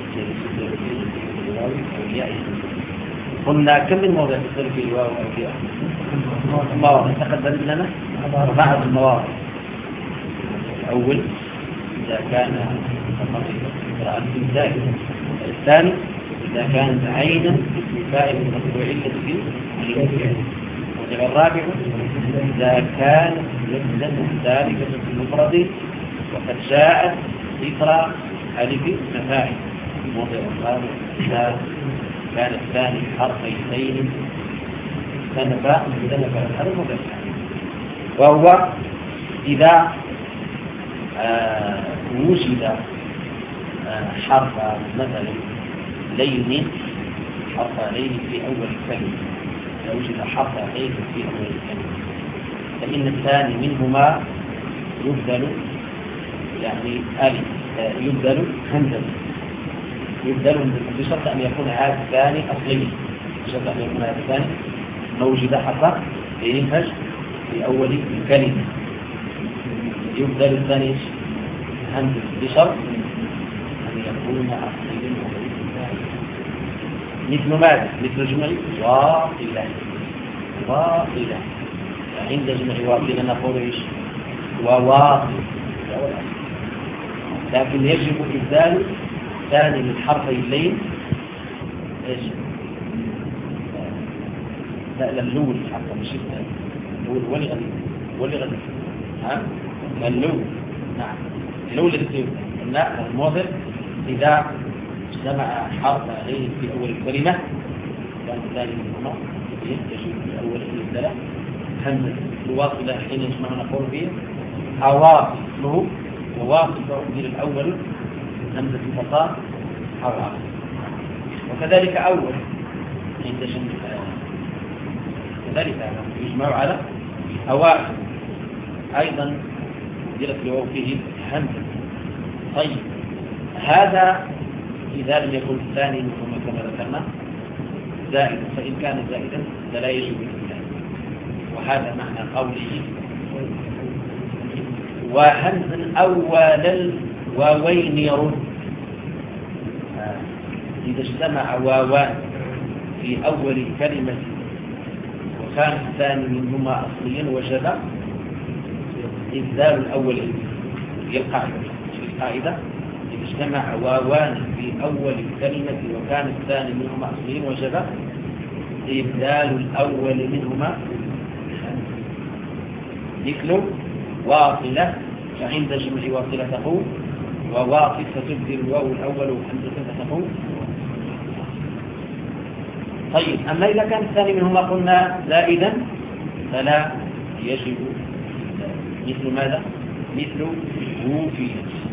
B: قلنا كم من موضع تصير فيه الواو أو فيه مواضع تقدم لنا بعض المواضع. الأول إذا كان قراءة زائدة. الثاني إذا كانت عينا فائدة مطبوعية في الفعل. الرابع إذا كانت لفظة ثالثة في المفرد وقد جاءت ذكر ألف مفاعل. الموضع الرابع إذا كان الثاني حرفين تنفع تنفع الحرف مباشرة. وهو إذا آه وجد آه حرف مثلا لين حرف لين في أول الكلمة إذا وجد حرف لين في أول الكلمة فإن الثاني منهما يبدل يعني ألف آه يبدل همزة يبدل بشرط أن يكون هذا الثاني أصلي بشرط أن يكون هذا الثاني موجود حرف ينفج في أول الكلمة يبدل الثاني همزة بشرط أن يكون أصلي مثل ماذا؟ مثل جمل واصلة واصلة عند جمل واصلة نقول إيش؟ وواصل لكن يجب إبدال ثاني من حرفي الليل ايش؟ لا لا اللول حتى مش الثاني اللول ولي غني ولي غني ها اللول نعم اللول اللي قلنا الموضع إذا اجتمع حرف لين في أول الكلمة كان الثاني منهما يجب في أول الكلمة همزة الواصلة حين يجمع نقول فيه أواصله وواصل من الأول همزة الفصاء حرام. وكذلك أول عند شمس كذلك يجمع على أواخر أيضا جلت لواو فيه همزة. طيب هذا إذا لم يكن الثاني منهما كما ذكرنا زائد فإن كان زائدا فلا يجب الإبدال. وهذا معنى قوله وهمز أول الواوين يرد. إذا اجتمع واوان في أول كلمة وكان الثاني منهما أصليا وجب إبدال الأول. هي القاعدة القاعدة إذا اجتمع واوان في أول كلمة وكان الثاني منهما أصليا وجب إبدال الأول منهما مثل واصلة فعند جمع واصلة تقول وواصل فتبدل الواو الأول وحمزة تقول. طيب أما إذا كان الثاني منهما قلنا زائدا فلا يجب مثل ماذا؟ مثل ووفي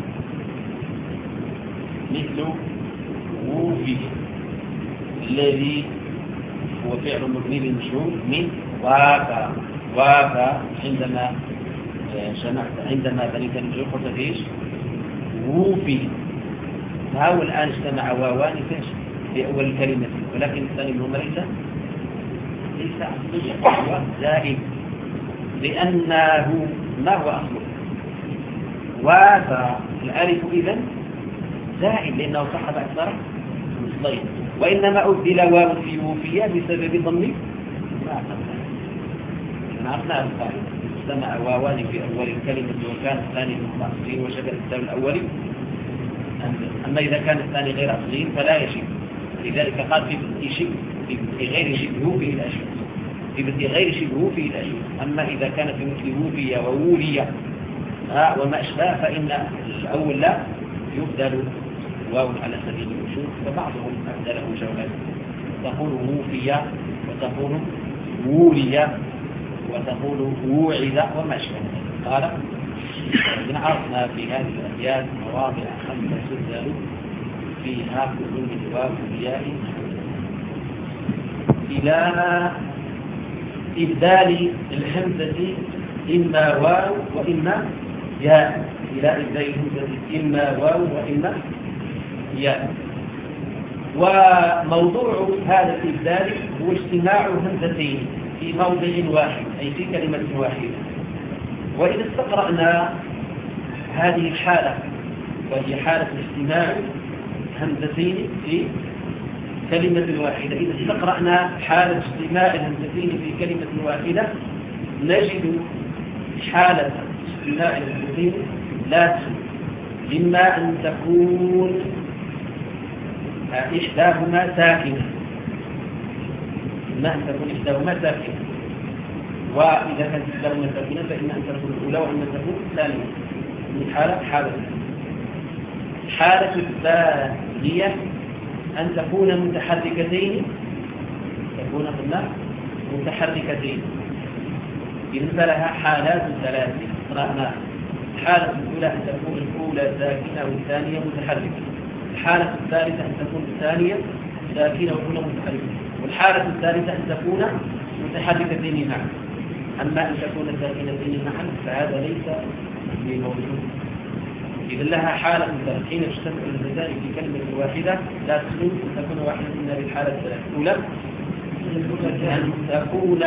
B: مثل ووفي الذي هو فعل مبني للمجهول من وافى وافى عندما جمعت عندما بنيت المجهول قلت ايش؟ ووفي. فهو الآن اجتمع واوان في أول الكلمة ولكن الثاني منهما ليس ليس أصليا هو زائد لأنه ما هو أصله؟ وافى الألف إذن زائد لأنه صحب أكثر مصلين وإنما أبدل واو في وفية بسبب ضم ما عرفنا القاعدة اجتمع واوان في أول الكلمة وكان الثاني منهما أصلين وشبه الثاني الأول. أما إذا كان الثاني غير أصلين فلا يجب. لذلك قال في بدء شبه في بدء غير شبهه في الأشهر في بدء غير شبهه في الأشهر. أما إذا كان في مثل وفية وولية وما أشبه فإن الأول لا يبدل واو على سبيل الوجود وبعضهم أبدله جولا تقول وفية وتقول وولية وتقول ووعد وما أشبه. قال إن عرفنا في هذه الأبيات مواضع خمسة تبدل فيها كل من واو وياء إلى إبدال الهمزة إما واو وإما ياء إلى إبدال الهمزة إما واو وإما ياء. وموضوع هذا الإبدال هو اجتماع همزتين في موضع واحد أي في كلمة واحدة. وإذا استقرأنا هذه الحالة وهي حالة اجتماع همزتين في كلمة واحدة إذا استقرأنا حالة اجتماع الهمزتين في كلمة واحدة نجد حالة اجتماع الهمزتين لا إما أن تكون إحداهما ساكنة إما أن تكون إحداهما ساكنة وإذا كانت إحداهما ساكنة فإما أن تكون الأولى وإما أن تكون الثانية. من حالة حالة الحالة الثانية أن تكون متحركتين تكون قلنا متحركتين. بالنسبة لها حالات ثلاثة قرأنا. الحالة الأولى أن تكون الأولى ساكنة والثانية متحركة. الحالة الثالثة أن تكون الثانية ساكنة والأولى متحركة. والحالة الثالثة أن تكون متحركتين معا. أما أن تكون ساكنتين معا فهذا ليس بموجود. إذا لها حالة حين تشتمل الهمزتان في كلمة واحدة لا تسلم أن تكون واحدة منها بالحالة الثلاثة. الأولى أن تكون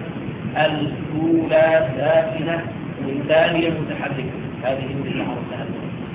B: الأولى ساكنة والثانية متحركة. هذه التي عرفتها.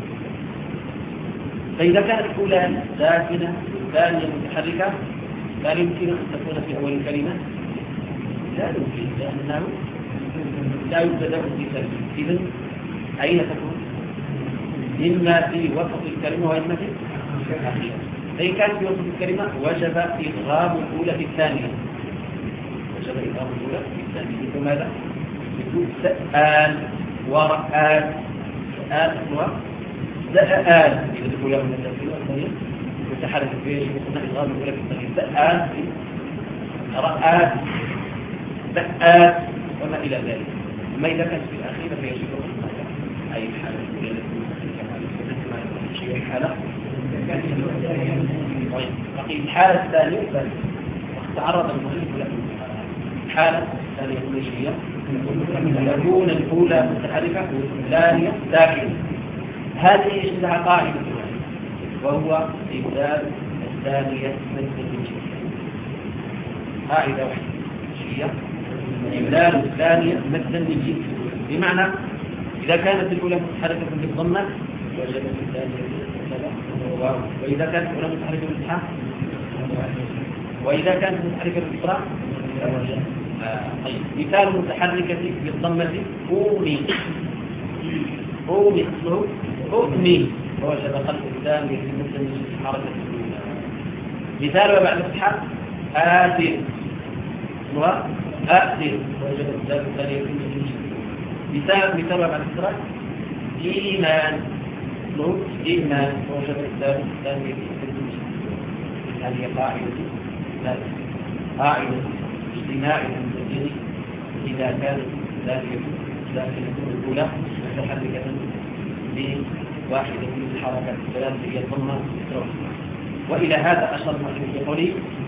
B: فإذا كانت الأولى ساكنة والثانية متحركة لا يمكن أن تكون في أول الكلمة لا يمكن لأنه لا يبتدأ في سلم. إذن أين تكون؟ إما في وسط الكلمة وإما في الأخيرة. فإن كانت في وسط الكلمة وجب إضغام الأولى في الثانية وجب إضغام الأولى في الثانية. مثل ماذا؟ مثل سآل ورآل سآل وزآل. إذا الأولى من الثانية والثانية متحرك في قلنا إضغام الأولى في الثانية. سآل رآل سآل وما إلى ذلك. أما إذا كانت في الأخيرة فيجب أي حالة الأولى الحالة طيب الحالة الثانية تعرض المؤلف له. الحالة الثانية هي تكون الأولى متحركة والثانية ساكنة. هذه لها قاعدة وهو إبدال الثانية مثل الجنس. قاعدة واحدة هي إبدال الثانية مثل الجنس. بمعنى إذا كانت الأولى متحركة بالضمة وجدت الثانية وإذا كانت الأولى متحركة بالفتحة وإذا كانت متحركة بالإسراء. طيب مثال متحركة بالضمة أومي أومي أصله أؤمي ووجد قلب الثاني في مثل حركة الأولى. مثال بعد الفتحة آثر وآثر ووجد الثاني في مثل مثال مثال بعد الإسراء
A: إيمان نور إيمان وجب الثالث الثانية هذه قاعدة قاعدة اجتماع الهمزتين إذا كانت ثانية داخلة الأولى متحركة بواحدة من الحركات الثلاث هي الضمة وإلى هذا أشار المؤلف بقوله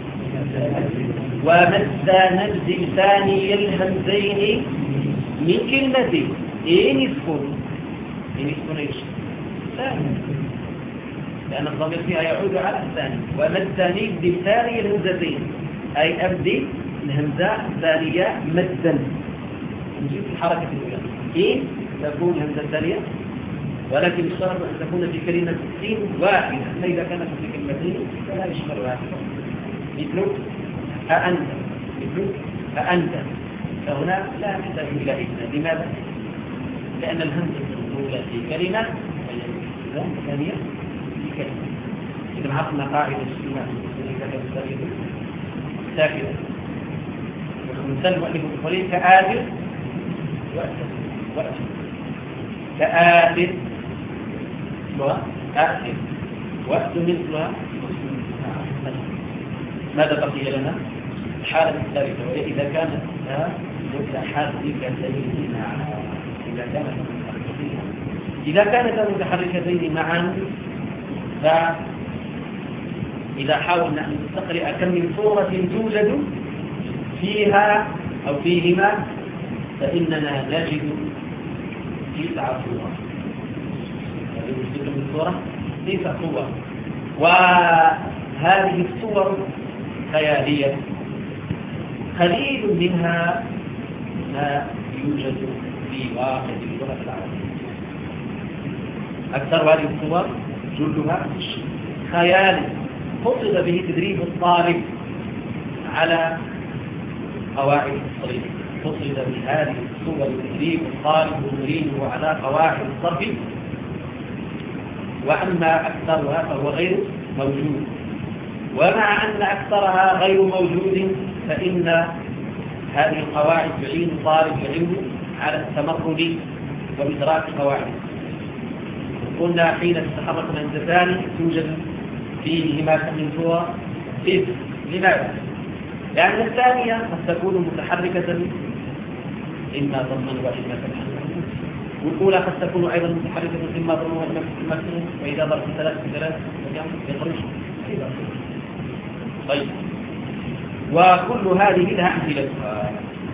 A: ومد نجزم ثاني الهمزين من كلمة إن يسكن إن يسكن إيش ثاني لأن الضمير فيها يعود على الثاني ومد نجزم ثاني الهمزتين أي أبدي الهمزة الثانية مدا نجيب الحركة الأولى إن تكون الهمزة الثانية ولكن الشرط أن تكون في كلمة سين واحدة فإذا كانت في كلمتين فلا يشملها مثل أأنت مثل أأنت فهنا لا نحتاج إلى إذن لماذا؟ لأن الهمزة الأولى في كلمة والهمزة الثانية في كلمة إذا عرفنا قاعدة الاجتماع ساكنة ومثال مؤلف القليل كآدر وأتف كآدر وأتف وأتف مثلها ماذا بقي لنا؟ الحالة الثالثة وهي إذا كانت متحركتين معا إذا كانت متحركتين إذا كانت متحركتين معا فإذا حاولنا أن نستقرئ كم من صورة توجد فيها أو فيهما فإننا نجد تسع صور نجد من صورة تسع صور وهذه الصور خيالية قليل منها ما يوجد في واقع اللغة العربية أكثر هذه الصور جلها خيال قصد به تدريب الطالب على قواعد الصرف قصد بهذه الصور تدريب الطالب وتدريبه على قواعد الصرف وأما أكثرها فهو غير موجود ومع أن أكثرها غير موجود فإن هذه القواعد تعين الطالب العلم على التمرد وإدراك قواعد قلنا حين تتحرك الهمزتان توجد فيهما كم من صور ست لماذا؟ لأن الثانية قد تكون متحركة إما ضمنا وإما فتحا والأولى قد تكون أيضا متحركة إما ضمنا وإما فتحا وإذا ضربت ثلاث بثلاث يخرج طيب وكل هذه لها أمثلتها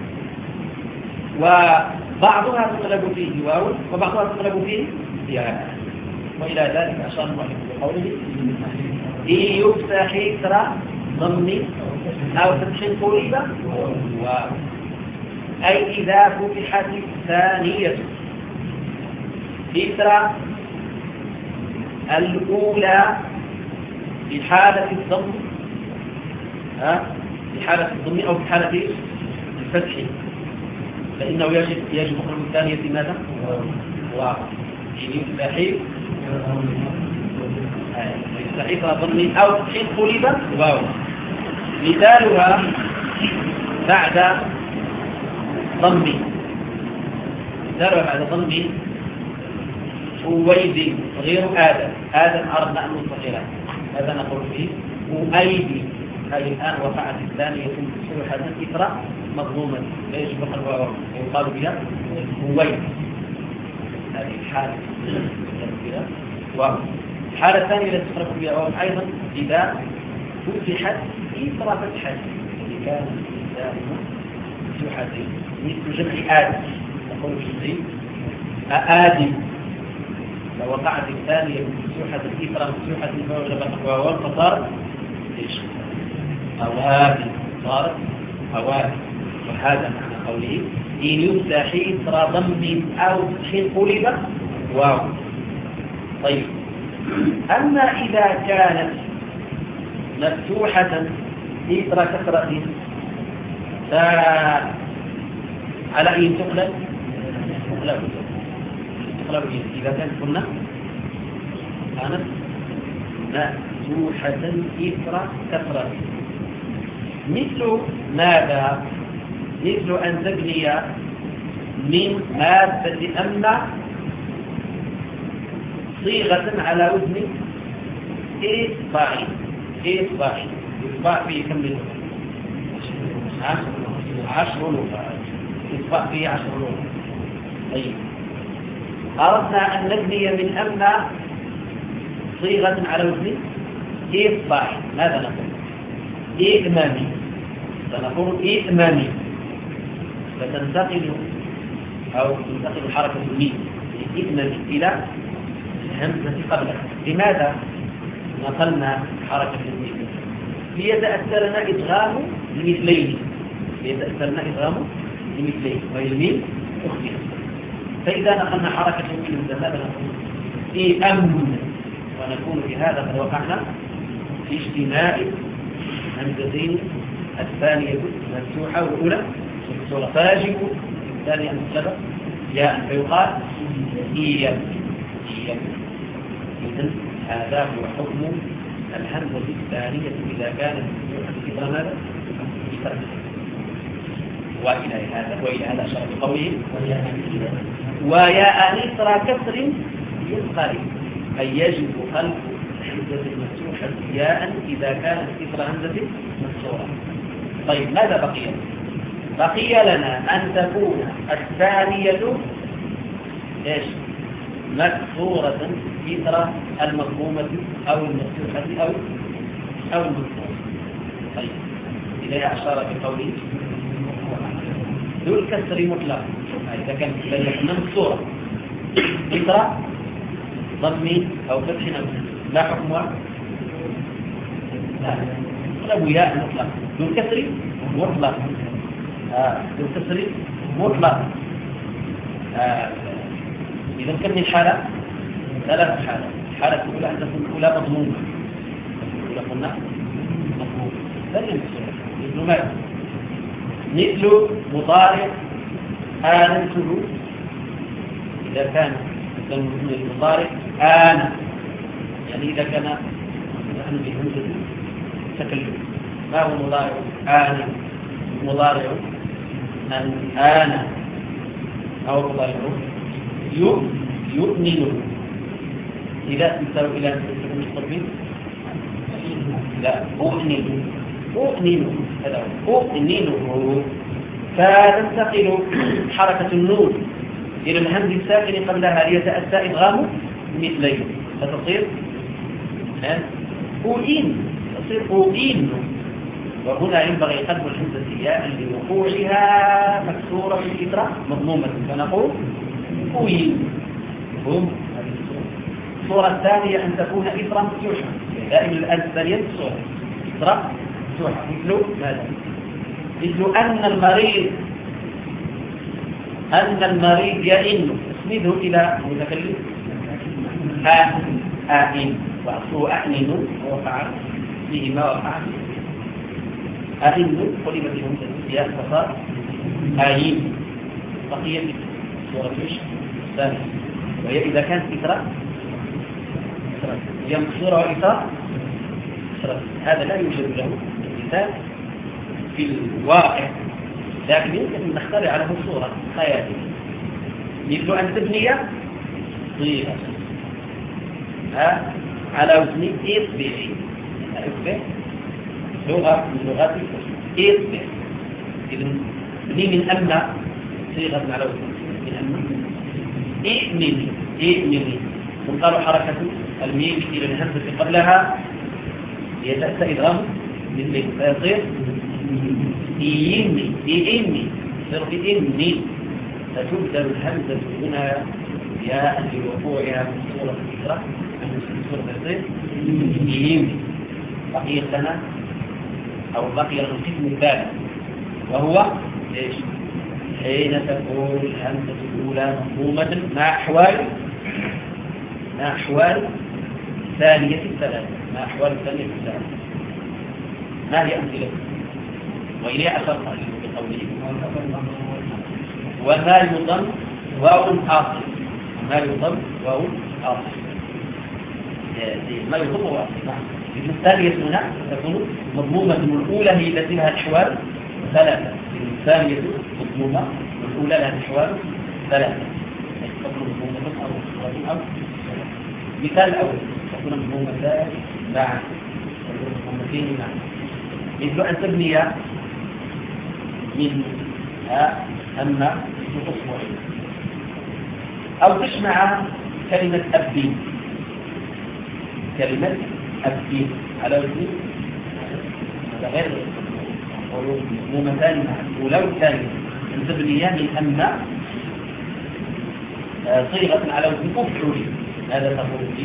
A: وبعضها تقلب فيه واو وبعضها تقلب فيه ياء وإلى ذلك أشار المؤلف بقوله إن يفتح إثر ضم أو فتح قريبة واو أي إذا فتحت الثانية إثر الأولى في حالة الضم ها في حالة الضم أو في حالة الفتح فإنه يجب يجب أخرج الثانية ماذا؟ واو يستحيل يستحيل ضم أو فتح قلبة واو مثالها بعد ضم مثالها بعد ضم أويد غير آدم آدم أردنا أن نستقرها هذا نقول فيه وأيدي هذه الآن وقعت الثانية سلوحة إثراء مضمومة لا يشبه الواو يقال بها أويد هذه الحالة والحالة الثانية التي تخرج بها واو أيضا إذا فتحت إثراء فتحة اللي كانت دائما سلوحتين مثل جمع آدم نقول في آدم لو وقعت الثانية مفتوحة الإثرى مفتوحة فوجبت الواو فصارت إيش؟ أوابي صارت أوابي وهذا معنى قوله إن يفتح إثرى ضم أو فتح قلب واو طيب أما إذا كانت مفتوحة إثرى كثرة فعلى أي تقلب؟ تقلب إذا كانت قلنا كانت مفتوحة إثر كثرة مثل ماذا؟ مثل أن تبني من مادة أما
B: صيغة على وزن إصبعي. إصبعي إصبع فيه كم لغة؟ عشر لغات. إصبع فيه عشر لغات. طيب أردنا أن نبني من أمن صيغة على وزن إصبعي، ماذا نقول؟ إئمامي. سنقول إئمامي، فتنتقل أو تنتقل حركة الميم إئمامي إلى الهمزة قبلها. لماذا نقلنا حركة الميم؟ ليتأثرنا إدغام لمثلين، ليتأثرنا إدغام لمثلين وهي الميم أختها. فإذا نقلنا حركة الميم ماذا نقول؟ إئم، ونكون في هذا قد وقعنا في اجتماع همزتين، الثانية مفتوحة والأولى مكسورة، فيجب الثانية أن تسبق ياء فيقال إيم. إيم. إذن هذا هو حكم الهمزة الثانية إذا كانت مفتوحة كثر ماذا؟ وإلى هذا وإلى هذا أشار بقوله وياء نصر كسر ينقلب، أي يجب خلق الهمزة المفتوحة ياء إذا كانت كسر همزة مكسورة. طيب ماذا بقي؟ بقي لنا أن تكون الثانية إيش؟ مكسورة كسر المضمومة أو المفتوحة أو أو المكسورة. طيب إليها أشار بقوله ذو الكسر مطلق، إذا كانت مكسورة كسر ضمي أو فتح أو لا حكم لا ولا ياء مطلق. ذو الكسر مطلق، ذو الكسر مطلق. آه. إذا كم من حالة؟ ثلاث حالات. الحالة الأولى أن تكون الأولى مضمومة، الأولى قلنا مضمومة لا ينكسر. مثل ماذا؟ مثل مضارع آننته، إذا كان المضارع آن، يعني إذا كان نحن بهمزة تكلم. ما هو مضارع آن؟ مضارع أن آن أو مضارع يؤمن. إذا انتهوا إلى المستقبل لا أؤمن أؤمن هذا أؤمنه، فتنتقل حركة النون إلى الهمز الساكن قبلها ليتأتى إدغام مثلين، فتصير أؤين، تصير أؤين. وهنا ينبغي قلب الهمزة ياء لوقوعها مكسورة الكسرة مضمومة، فنقول أؤين. هم الصورة الثانية أن تكون كسرة مفتوحة، دائما الآن الثانية الصورة كسرة مفتوحة. مثل ماذا؟ مثل أن المريض أن المريض يئن، اسنده إلى المتكلم آئن، وأصله أئن ووقع فيه ما وقع أئن قلبت الهمزة ياء فصار آئن. بقية صورة الثانية وهي إذا كانت كسرة هي مكسورة وإثار، هذا لا يوجد له مثال في الواقع، لكن يمكن أن نخترع له صورة خيالية. مثل أن تبني صيغة على وزن إصبعي، إصبع لغة من لغات إصبع. إذن بني من أمن صيغة على وزن من أمن إئمني إئمني، تنقل حركة الميم إلى الهمزة قبلها ليتأتى إدغام من ليه فيصير إيمي إيمي يصير إيمي، فتبدل الهمزة هنا ياء لوقوعها في صورة الكسرة من صورة الصير إيمي. بقي لنا أو بقي لنا القسم الثالث وهو إيش؟ حين تكون الهمزة الأولى مضمومة مع أحوال مع أحوال ثانية الثلاثة مع أحوال ثانية الثلاثة. ما هي أمثلة؟ وإليه أثر بقوله وما يضم واو آصل، ما يضم واو آصل، ما يضم واو آصل. الثانية هنا تكون مضمومة الأولى هي التي لها أحوال ثلاثة، الثانية مضمومة والأولى لها أحوال ثلاثة، أي تكون مضمومة أو مضمومة أو مثال أول تكون مضمومتان معا مضمومتين معا مثل أن تبني من ها أما بأصبع أو تجمع كلمة أبي كلمة أبي على وزن هذا غير مضمومتان معا. ولو كان أن تبنيان من أما صيغة على وزن أفعل هذا تقول فيه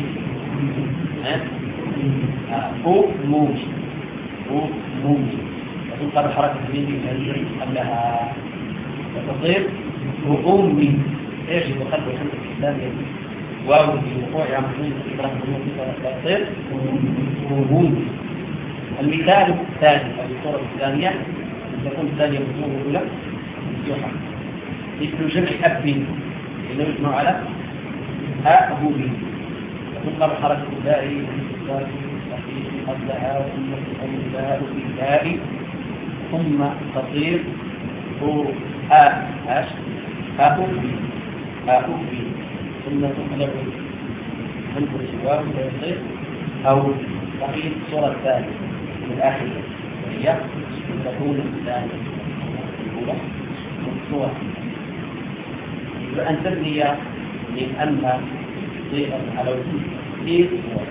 B: أو موج أو موج وتنقل حركة اليمين هذه قبلها وتصير أمي يجب قلب الحمد الإسلام واو في وقوع عملين إبراهيم تصير أمي. المثال الثاني أو الصورة الثانية أن تكون الثانية مضمومة الأولى مفتوحة مثل جمع أب إنه يجمع على أبوه وتنقل حركة الباء قبلها ثم تقوم الباء في الباء ثم تصير هو آ هاش أبوه أبوه ثم تقلب منكر الواو ويصير أو صحيح الصورة الثانية من الآخر وهي تكون الثانية الأولى والصورة أن تبني من أنها صيغة على وجود إيد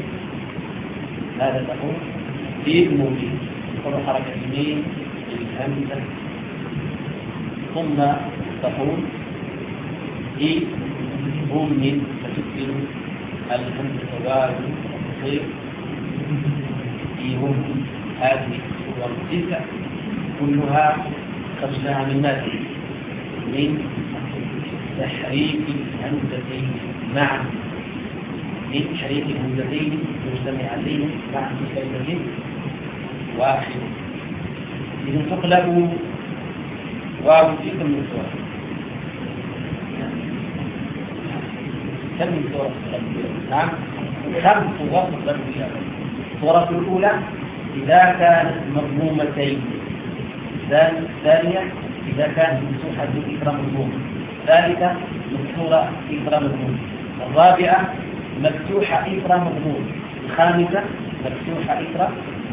B: هذا تقول إيد موجود تقول حركة يمين بالهمزة ثم تقول إيد هم فتسكن الهمزة واو وتصير إيهم هذه الصور التسع كلها خرجناها من ماذا؟ من تحريك الهمزتين معا من تحريك الهمزتين مجتمعتين معا في كلمة واحد. إذا تقلب واو في كم من صورة؟ كم من صورة تقلب؟ نعم خمس صور تقلب فيها. الصورة الأولى إذا كانت مضمومتين، الثانية إذا كانت مفتوحة بإكرام مضموم، الثالثة مكسورة إكرام مضموم، الرابعة مفتوحة إكرام مضموم، الخامسة مفتوحة إكرام.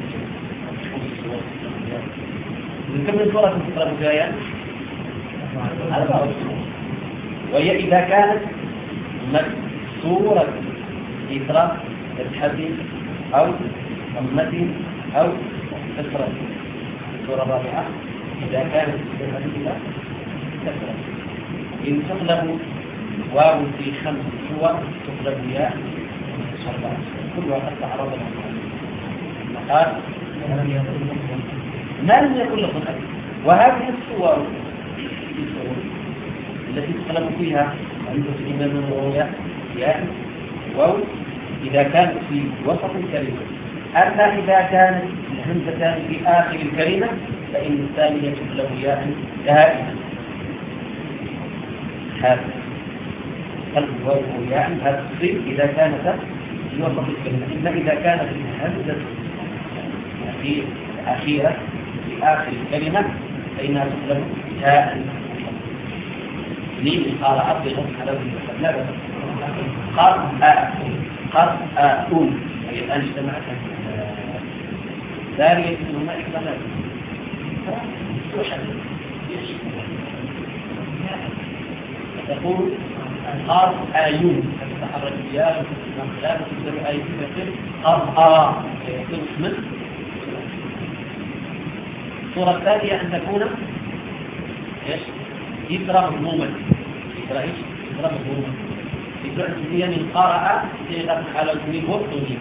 B: من كم من صورة إكرام جاية؟ أربعة. وهي إذا كانت مكسورة إكرام فتحة أو ضمة أو كسرة. الصورة الرابعة إذا كانت فتحة كسرة. إن تقلب واو في خمس صور تقلب ياء أربعة كلها قد تعرض قال ما لم يكن لكم أكل. وهذه الصور التي تقلب فيها عند الإمام الرؤيا ياء واو إذا كانت في وسط الكلمة. أما إذا كانت الهمزتان في آخر الكلمة فإن الثانية تقلب ياء دائما. هذا قلب واو ياء هذا تصير إذا كانت في وسط الكلمة. إما إذا كانت الهمزة في الأخيرة في آخر الكلمة فإنها تقلب ياء. ليه قال عبد الله على وجه لا بس قرأ قرأون أي الآن اجتمعت ذلك هنا إكرامات تقول قرآيون تتحرك الياء من خلال تقدر أي كثير قرآ يكون اسم. الصورة الثانية أن تكون إيش إكرام مضمومة إكرام إيش إكرام مضمومة إكرام هي من قرأ صيغة على وزن قرطني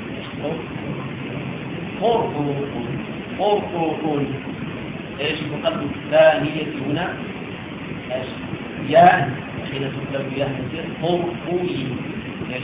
B: قرطن قرطن إيش مقدم الثانية هنا إيش ياء حين تقلب ياء تصير قرطوي إيش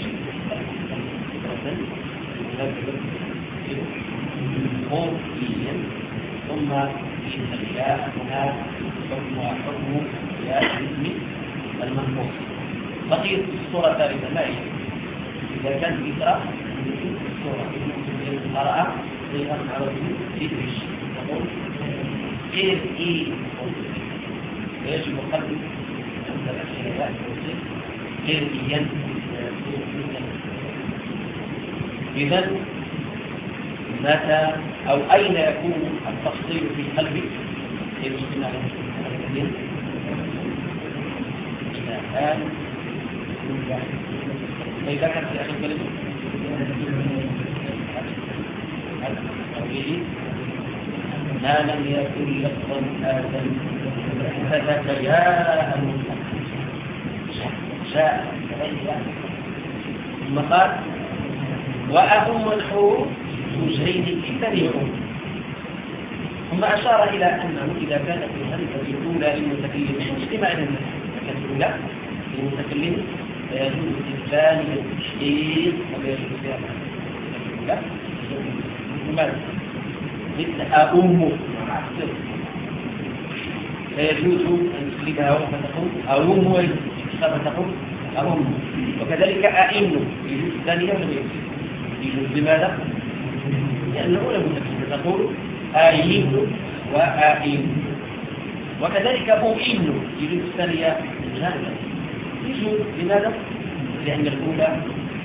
B: قرطيا ثم الياء هنا حكم حكم ياء الاسم المنقوص. بقيت الصورة الثالثة ما هي؟ إذا كان إقرأ الصورة قرأ صيغة على وزن إدريش نقول غير إيه يجب قلب أنت الأشياء غير إيان
A: إذن متى أو أين يكون التفصيل في القلب؟ إذا كان إذا كان في آخر كلمة ما لم يكن لفظا آدم فذاك جاء المطلق جاء ثم قال وأهم الحروف وجهين كتابهم. ثم أشار إلى أنه إذا كانت الهمزة الأولى للمتكلم مش معنى الهمزة الأولى للمتكلم فيجوز الثاني التشديد ولا يجوز فيها الأولى لماذا؟ مثل أأم فيجوز أن يسلبها وفتقوم أأم فتقوم أأم وكذلك أئن يجوز الثانية ولا يجوز؟ يجوز لماذا؟ لأن الأولى متكلمة تقول آئين وآئين وكذلك أؤمن يجوز الثانية جهنم يجوز لماذا؟ لأن الأولى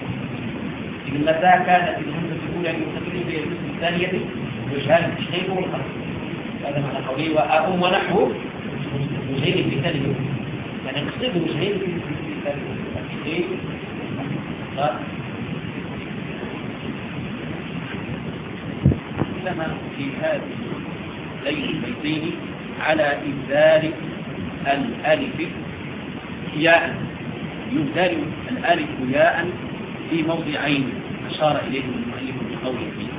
A: متى كانت الهمزة الأولى للمتكلم فيجوز الثانية وجهان الشيء والقلب. هذا معنى قوله وأؤم ونحو وجهين في كلمة يعني نقصد وجهين في كلمة كما في هذه البيتين على إبدال الألف ياء يبدل الألف ياء في موضعين أشار إليه المؤلف بقوله فيه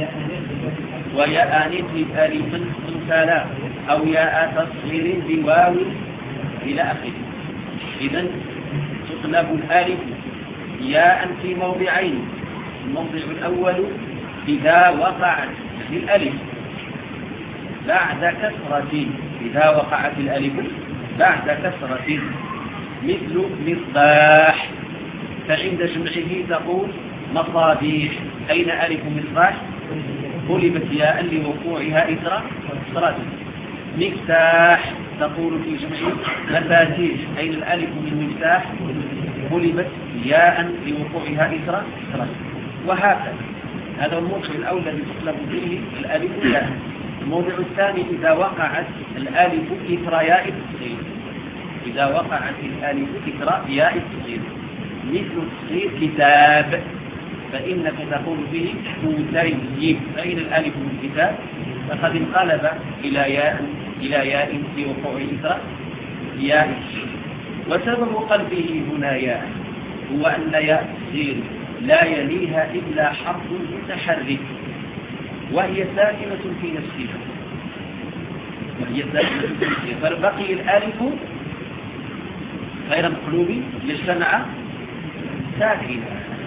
A: وياء نثل ألف مثلا أو ياء تصغير بواو إلى آخره. إذن تقلب الألف ياء في موضعين. الموضع الأول إذا وقعت الألف بعد كسرة إذا وقعت الألف بعد كسرة مثل مصباح فعند جمعه تقول مصابيح. أين ألف مصباح؟ قلبت ياء لوقوعها إثر كسرة. مفتاح تقول في جمعه مفاتيح. أين الألف من مفتاح؟ قلبت ياء لوقوعها إثر كسرة. وهكذا هذا الموضع الأول الذي تقلب فيه الألف ياء. الموضع الثاني إذا وقعت الألف إثر ياء التصغير إذا وقعت الألف إثر ياء التصغير مثل تصغير كتاب فإنك تقول فيه كتيب. أين الألف من كتاب؟ فقد انقلب إلى ياء إلى ياء في وقوع إثر ياء التصغير. وسبب قلبه هنا ياء هو أن ياء التصغير لا يليها إلا حرف متحرك وهي ساكنة في نفسها وهي ساكنة في نفسها فبقي الألف غير مقلوب يجتمع ساكنة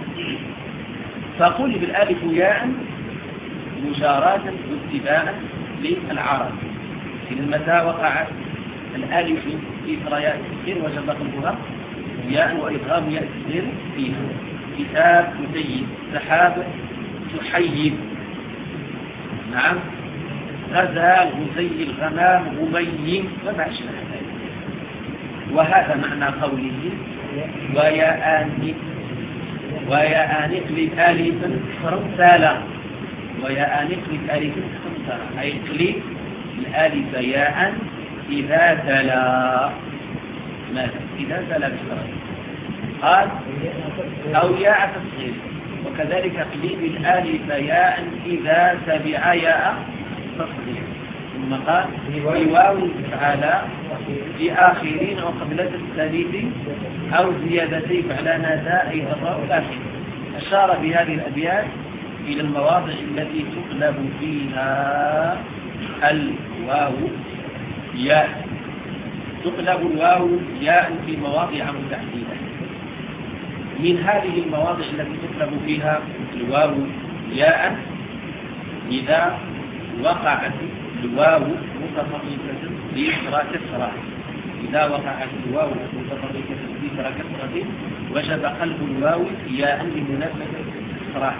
A: فقلب الألف ياء مجاراة واتباعا للعرب. إذا متى وقعت الألف في إثر ياء التصغير وجب قلبها ياء وإدغام ياء التصغير فيها. كتاب كتيب سحاب تحيب نعم غزال غزيل غمام غميم وما أشبه ذلك. وهذا معنى قوله ويا آنف ويا آنف للآلف فرسالة ويا آنف للآلف فرسالة أي اقلب الآلف ياء إذا تلا ماذا؟ إذا تلا بشرعه قال أو ياء تصغير وكذلك اقلب الآلف ياء إذا تبع ياء تصغير. ثم قال بواو تعالى في آخرين أو قبلة الثالث أو زيادتي فعلنا ذا أي الراء الآخر. أشار بهذه الأبيات إلى المواضع التي تقلب فيها الواو ياء تقلب الواو ياء في مواضع متعددة. من هذه المواضع التي تقلب فيها الواو ياء إذا وقعت الواو متطرفة بإثر كسرة إذا وقعت الواو متطرفة بإثر كسرة وجب قلب الواو ياء لمناسبة الكسرة.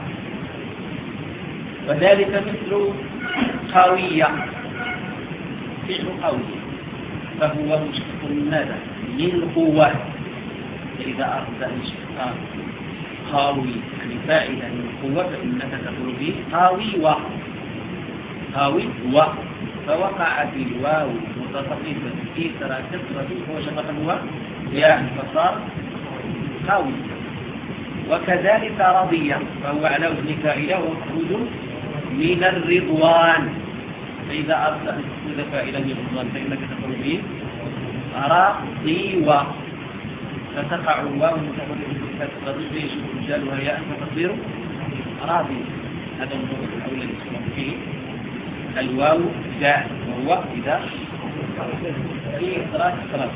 A: وذلك مثل قوية فعل قوية فهو مشتق من ماذا؟ من قوة. إذا أردت الاشتقاق قاوي يعني فائدة من القوة فإنك تقول به قاوي و قاوي و فوقعت الواو متصرفة في ترى كسرة هو شبه هو يعني فصار قاوي. وكذلك رضي فهو على وزن فاعله وخروج من الرضوان، فإذا أردت أن تأخذ فاعلا من الرضوان فإنك تقول به رضي و فتقع الواو متحركة بالكسرة يجب رجالها ياء فتصير راضي. هذا الموضوع الأول الذي يسمى فيه الواو جاء وهو إذا في إخراج خلاص.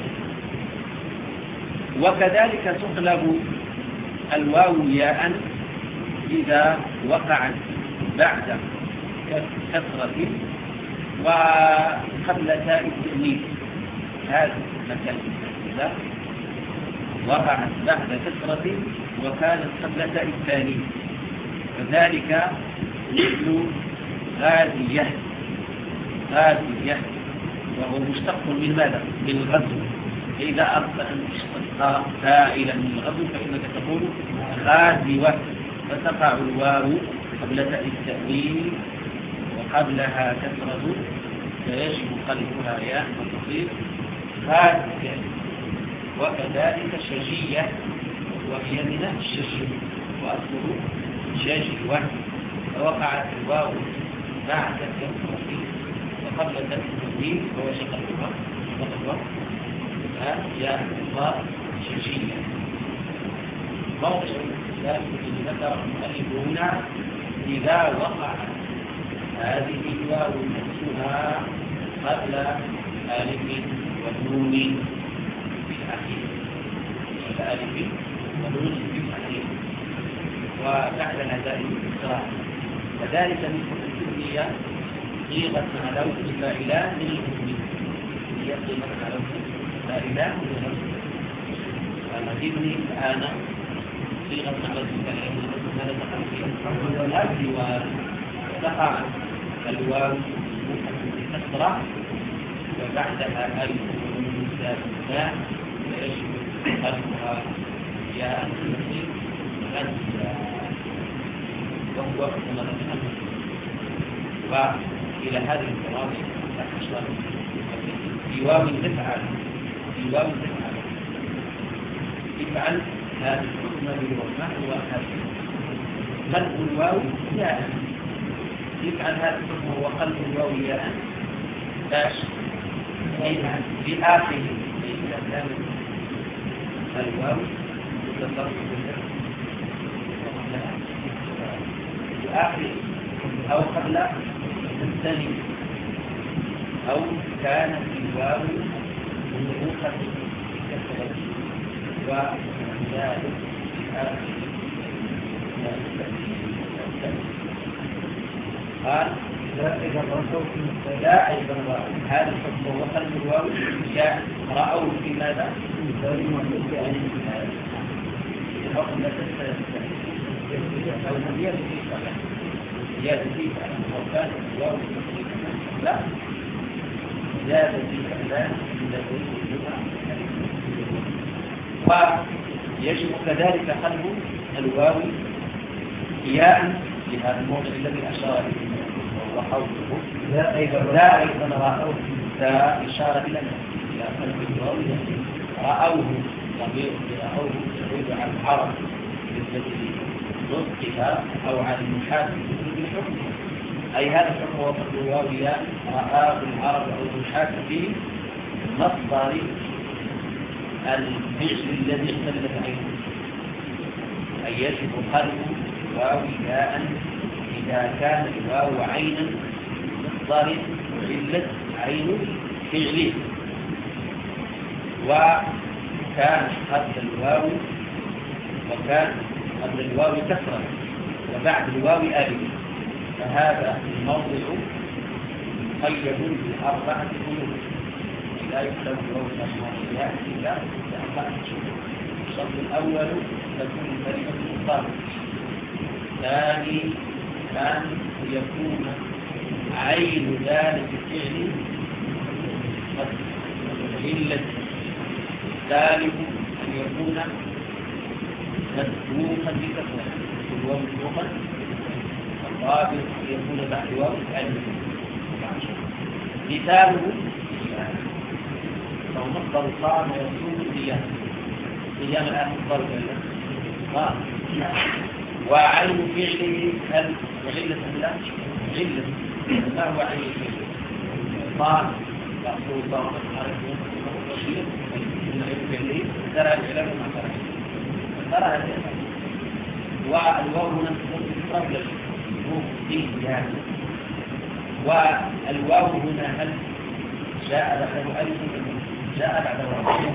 A: وكذلك تقلب الواو ياء إذا وقعت بعد كسرة وقبل تاء التأنيث. هذا مكان إذا وقعت بعد كسرة وكانت قبل تاء التأنيث، وذلك مثل غازية. غازية وهو مشتق من ماذا؟ من الغزو. إذا أردت أن تشتق فاعلا من الغزو فإنك تقول غازوة، فتقع الواو قبل تاء التأنيث وقبلها كسرة فيجب قلبها ياء وتصير غازية. وكذلك شجية وهي من الشجي وأصله شجوة، فوقعت الواو بعد كسرة وقبل تاء التأنيث فهو شقلها وقبلها ياء الله شجية. موضع الاستثناء الذي ذكر المؤلف هنا إذا وقع هذه الواو نفسها قبل ألف ونون في الأخير، قبل ألف ونون في الأخير وبعد هذا الإسراء. وذلك من التسمية صيغة على وزن فاعلان للحكم، هي صيغة على وزن فاعلان للحكم. ونجدني الآن صيغة على وزن فاعلان للحكم هذا تقع في الأرض وتقع الواو بكسرة وبعدها ألف ونون ثابتة فيجب قلبها ياء المسلم غزة وهو كما نتحدث. وإلى هذه المواضع تحصل في واو تفعل في واو تفعل تفعل هذا الحكم بالوضع وهذا قلب الواو ياء. يفعل هذا الحكم هو قلب الواو ياء باش في آخره إذا كان الواو تتصرف في آخره أو قبل الثاني أو كانت الواو منغوصة كسرة وذلك في آخره قال لا أيضا هذا الحكم هو قلب الواو جاء رأوا في ماذا؟ الحكم لا تستطيع أو زيادة في فعلا زيادة في فعلا أو كانت الواو لا زيادة في فعلا ويجب كذلك قلب الواو ياء لهذا الموضع الذي أشار إليه وحوله لا أيضا لا أيضا رأوه ذا إشارة إلى إلى قلب الواو رأوه ضمير رأوه يعود على العرب بالنسبة لنطقها أو على المحاسب بالحكم، أي هذا الحكم هو قلب الواو رآه العرب أو المحاسب به مصدر الفعل الذي اختلفت عنه، أي يجب قلب واو ياء إذا كان الواو عينا مصدر علة عين فعله، وكان قبل الواو وكان قبل الواو كسرا وبعد الواو ألف، فهذا الموضع مقيد بأربعة حروف لا يكتب الواو المصدريات إلا بأربعة حروف. الشرط الأول تكون كلمة مضطرة، ثاني أن يكون عين ذلك الفعل قد علة، ثالث أن يكون مسبوقا بكسرة الواو مسبوقا الرابع يكون بعد واو الألف مثاله لو مصدر صام يصوم صيام صيام الآن مصدر صام وعين فعله هل وعلة لا علة ما هو عين فعله صام يقول صام عرفه وشيء من عين فعله ترى الكلام ما ترى ترى هذا والواو هنا قبل صيام والواو هنا هل جاء بعده ألف جاء بعده ألف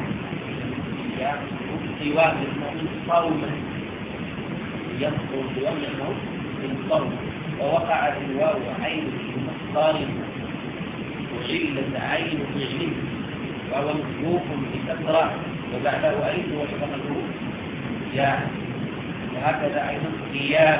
A: سواه صوما يذكر بيوم الموت بالصوم ووقع في الواو عين في مصدر وعلة عين فعله وهو مسبوق بكسرة وبعده ألف وشبهه ياء وهكذا أيضا قيام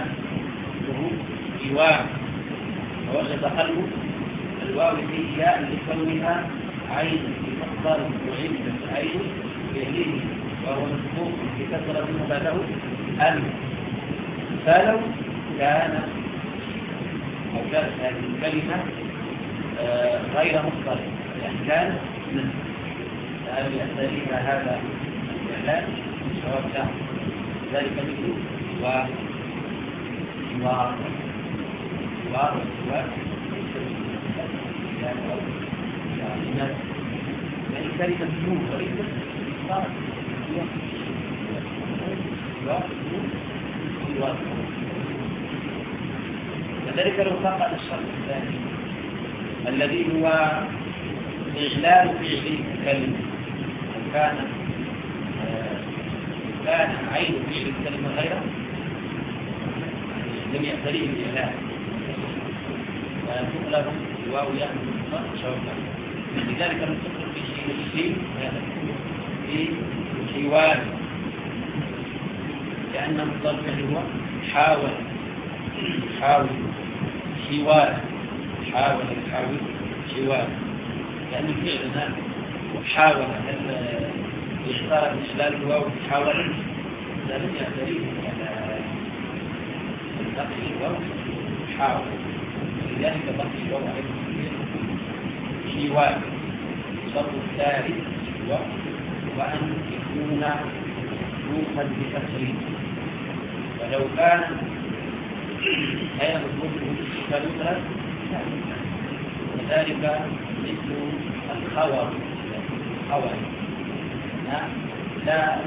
A: قوام ووجد قلبه الواو في ياء لكونها عين في مصدر وعلة عين فعله وهو مسبوق بكسرة منه بعده ألف فلو كان أو كانت هذه الكلمة آه غير مصدر يعني كانت من لأساليبها هذا الإعلان سواء كان ذلك مثل و و و و يعني كلمة نور وليست صارت كذلك لو فقد الشرط الثاني الذي هو إجلال فعل الكلمة كان كان عين فعل الكلمة غيره لم يعتريه الإعلان وتقلب الواو يأمل المصدر شوكا لذلك نستقر في شيء الشيء في حوال لأن مصدر هو حاول حاول حوال حاول يحاول حوال لأن الفعل هنا حاول هل يختار بإشلال الواو حاول لا لم يعتريه على بقي الواو حاول لذلك بقي الواو عليه حوال الشرط الثالث وأن يكون مسبوقا بكسر ولو كان غير مسبوق فلوثا وذلك مثل الخور الخور لا لا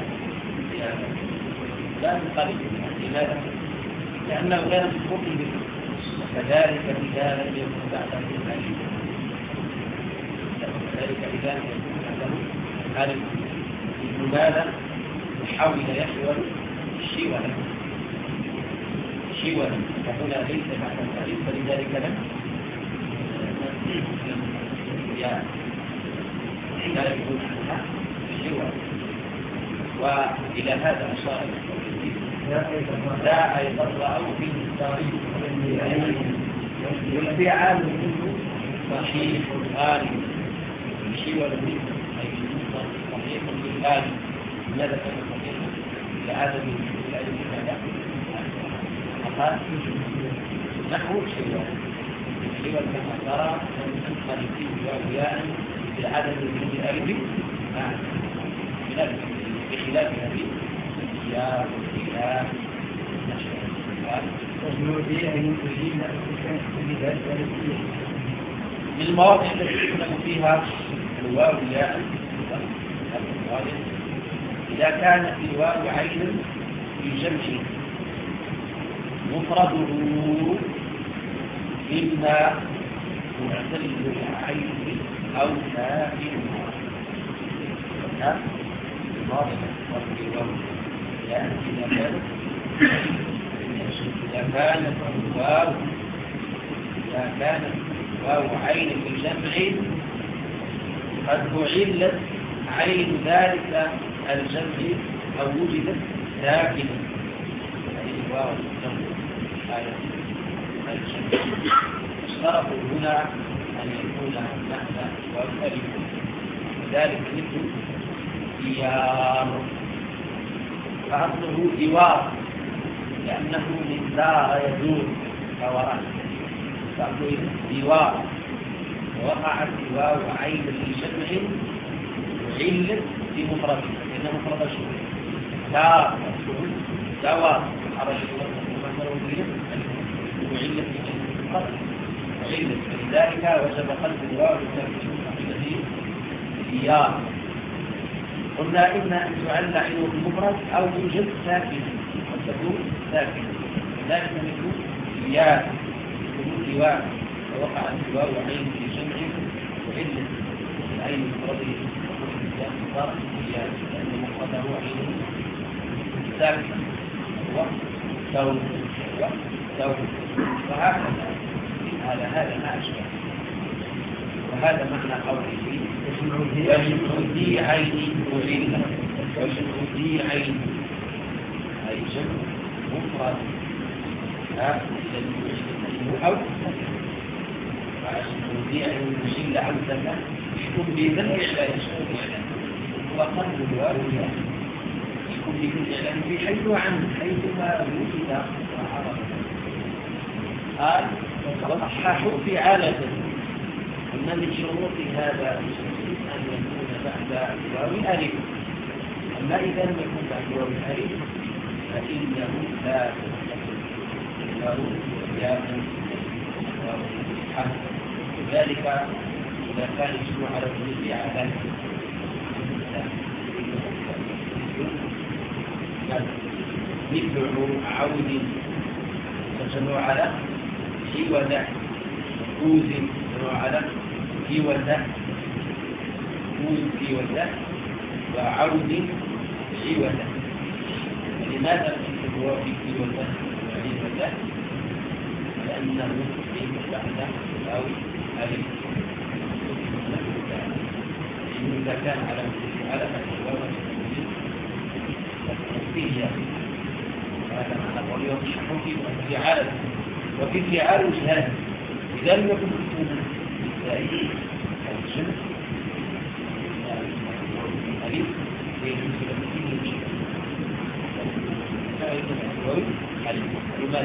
A: لا تقلب لماذا؟ لأنه غير مسبوق بكسر وكذلك إذا لم يكن بعده الألف وكذلك إذا لم يكن بعده الألف لماذا؟ يحاول يحول شولا شولا فهنا ليس بعد الألف فلذلك لم يا ذلك يكون عنها شولا وإلى هذا أشار لا أيضا رأوا فيه التاريخ والفعال منه صحيح الآن شولا منه أي مصدر صحيح للآن لماذا كان صحيح لعدم الألف هذا فقال نحو شوال شوال كما ترى أن تنقل فيه واوياء بالعدد من الألف بخلاف هذه يا خلاف من المواضع التي يكون فيها الواو ياء إذا كانت الواو عين في جمع مفرده إما معتل العين أو ساكن يعني إذا كانت إذا كانت الواو إذا كانت واو عين في الجمع قد أعلت عين ذلك الجمع أو وجدت ساكنة يعني الواو على الجمع اشترطوا هنا أن يكون معنى والألف ذلك مثل ديار
B: فأصله دوار لأنه من دار يدور دوران فأصله دوار ووقعت واو عين في شبه وعلت في مفرده لأنه مفرد شبه دار دوار حرج وعلت في شبه وعلت فلذلك وجب قلب الواو لتركه ديار. قلنا إما أن تعلى عينه المفرد أو توجد ساكنة وتكون ساكنة ذلك مثل ياء ثبوت واو ووقع الواو عين في جمع وعلة العين المفرده صار ياء لأن مفرده عينه ساكنة هو ثوب ثوب وهكذا هذا هذا ما أشبه وهذا معنى قوله وجمع ذي عين وعلة وجمع ذي عين أي جمع مفرد ها الذي أو وجمع ذي عين وعلة عمدا يكون بذنب إعلان وقلب الواو يكون بذنب إعلان في حيث عن حيثما وجد وعرف قال وصححوا في عالة أن من شروط هذا أن يكون بعد الواو ألف أما إذا لم يكن بعد الواو ألف فإنه لا الواو ياء حرف ذلك إذا كان يجمع على الجزء على مثل عود تجمع على في ودع كوز على في ودع كوز في ودع وعود في ودع. لماذا تكتب هو في في ودع وفي ودع؟ لأنه بعد أو ألف إذا كان على على فيه هذا معنى قول يرشحون في فعال وفي فعال وجهان إذا لم يكن اسمه بالتأييد الجنس أليف لماذا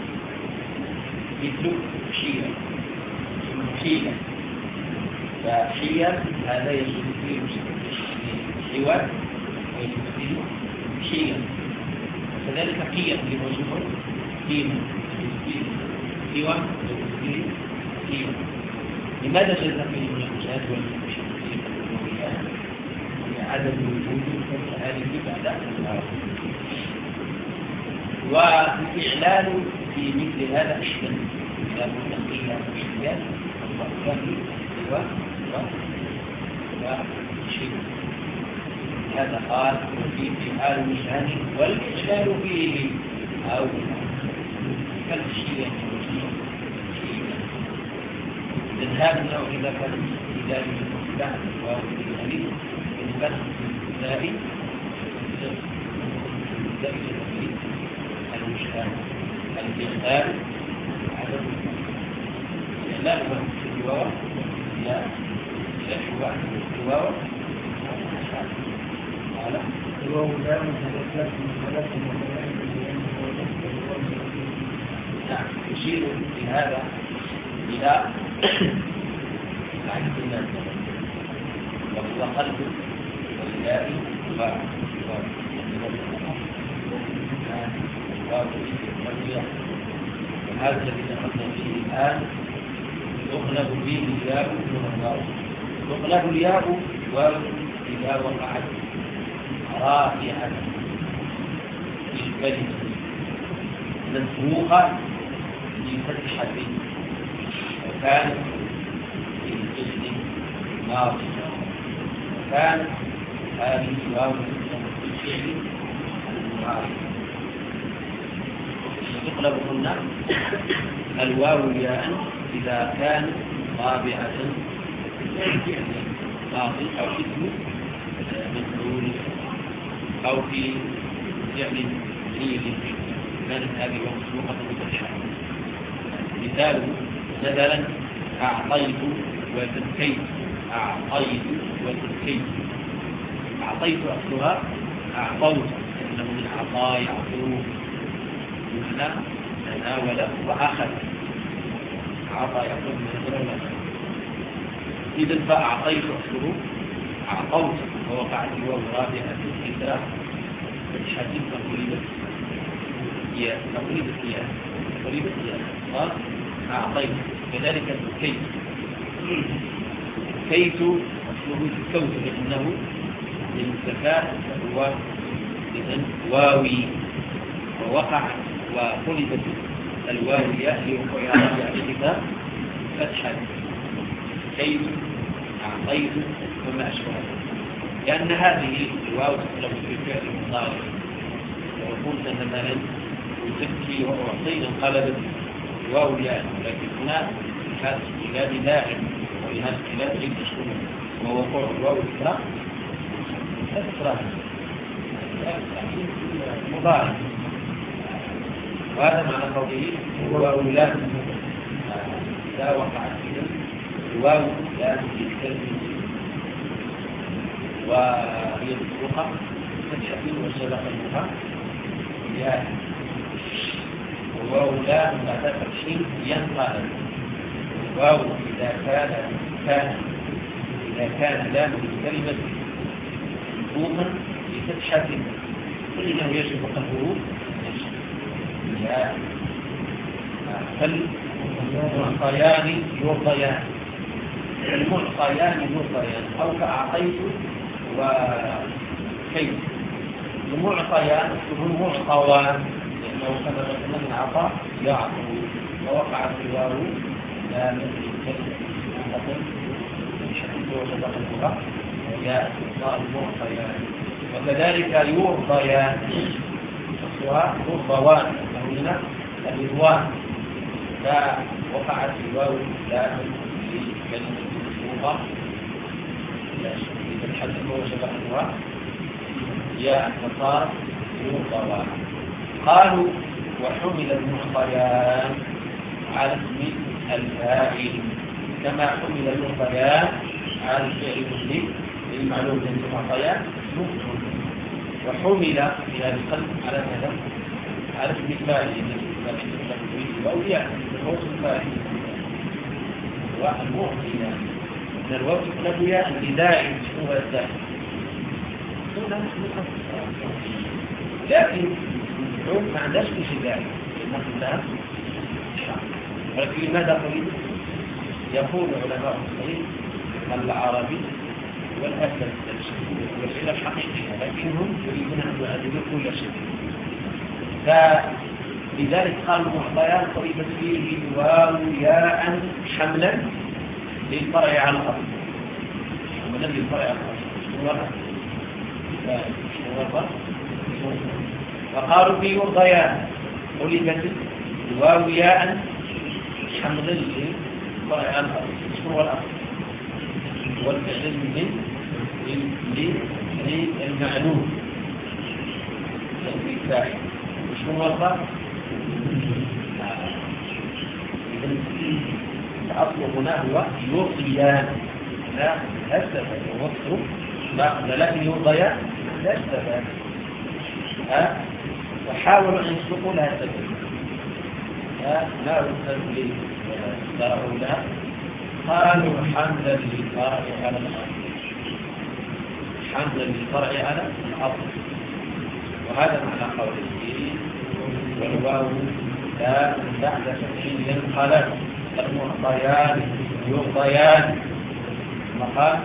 B: مثل شيئا شيئا فشيئا هذا يجب فيه حوار ويجب فيه شيئا وكذلك قيم لمجموع قيم حوار ويجب فيه قيم. لماذا جاز فيه المشاهد والمشاهدين عدم وجود هذه بعد والإعلان في مثل هذا أشكال إذا كنا قيل أشكال وشيء هذا قال وفي فعال وجهان والإعلان فيه أو كالشيء إذهاب النوع إذا كان إذا بعد واو الأليف الفتح الثاني المشكلة الإخلال عدم الإخلال في الجوار لا لا شبع الجوار على الجوار لا متدخلات من نعم يشير في هذا إلى عدد الناس وهو قلب والإلهي وهذا الذي دخلنا فيه الآن يغلب فيه الياء والواو. يغلب الياء إذا وقعت رافعة في الكلمة مسبوقة بفتحة وكانت في الجسد ناصبة وكانت هذه الواو في الفعل المعارف تقلب هنا الواو ياء إذا كانت طابعة ماضي أو اسم مفعول أو في فعل فيه كانت هذه مسبوقة بفتحة. مثال مثلا أعطيت وتبكيت أعطيت وتبكيت أعطيت أصلها أعطوت إنه من
A: أعطى يعطوه بمعنى تناول وأخذ. أعطى يعطوه من الأول. إذا فأعطيت أصله أعطوت ووقعت الواو رابعة في ثلاث فتحة تقريبا هي تقريبا هي تقريبا هي قال أعطيت. كذلك كيت كيت أصله الكوت لأنه للزكاة هو إذن واوي ووقع وقلبت الواوية لوقوع رابعة فتحة كيت أعطيت وما أشبه، لأن هذه الواو تطلب في فعل المضارع. لو قلت مثلا وزكي وأعطي انقلبت الواو ياء، لكن هنا في هذا الكلاب داعم وفي هذا الكلاب غير تشكل ووقوع الواو الإكراه لا تكره مضارع. وهذا معنى قوله الواو لا لا وقعت الواو لا تتكلم وهي مطلقة فتحة وسبق المها يا وواو لا بعد فتح ينقلب. الواو إذا كان كان إذا كان لام الكلمة مضموما بفتحة فإنه يجب قلبه يا المعطيان يرضيان المعطيان يرضيان أو كأعطيت وكيف. المعطيان هم معطوان لأنه كما قلنا من عطاء يعطو ووقع في الواو لا مثل الكلمة شكله وصدق اللغة وجاء المعطيان. وكذلك يرضيان يرضوان هنا الرضوان فوقعت الواو لا في كلمة المفروضة إذا الحدث هو شبه الواو يا فصار يرضوان. قالوا وحمل المعطيان على اسم الفاعل كما حمل المعطيان على الفعل المسلم المعلوم من المعطيان مفعول. وحمل في هذا القلب على هذا على اسم الفاعل الأولياء هو اسم الفاعل والمعطي من الوقت الأولياء الإداعي هو الداعي لكن العلم ما عندهاش شيء داعي نقلها ولكن لماذا قليل؟ يقول علماء الصحيح العربي والأسد والفعل الحقيقية لكنهم يريدون أن يعدلوا كل شيء. فلذلك قالوا معطيان قريبت فيه واو ياء حملا للفرع على الأصل حملا للفرع على الأصل وقالوا فيه يرضيان قلبت الواو ياء حملا للفرع على الأصل هو الأصل والفعل من للمعلوم الفاعل شنو هو الفرق؟ الأصل هنا هو يرضيان لا أسفل ووصفه لكن يرضيان لا أسفل وحاولوا أن يسلقوا لها السبب لا أسفل لي درعوا لها قالوا حملا للفرع على الأرض حملا للفرع على الأصل. وهذا معنى قوله والواو لا بعد فتح ينقلب المعطيان يرضيان مقال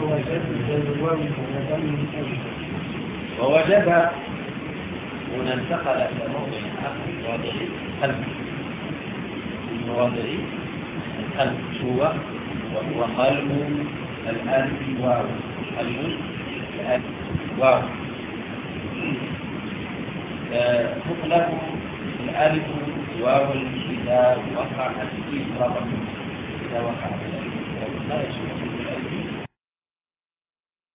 A: ووجب هنا انتقل إلى موضع آخر مواضع القلب مواضع القلب هو وهو قلب الألف واو قلب الألف واو تطلق الألف واو إذا وقع في ربط إذا وقع في الألف لا يشمل الألف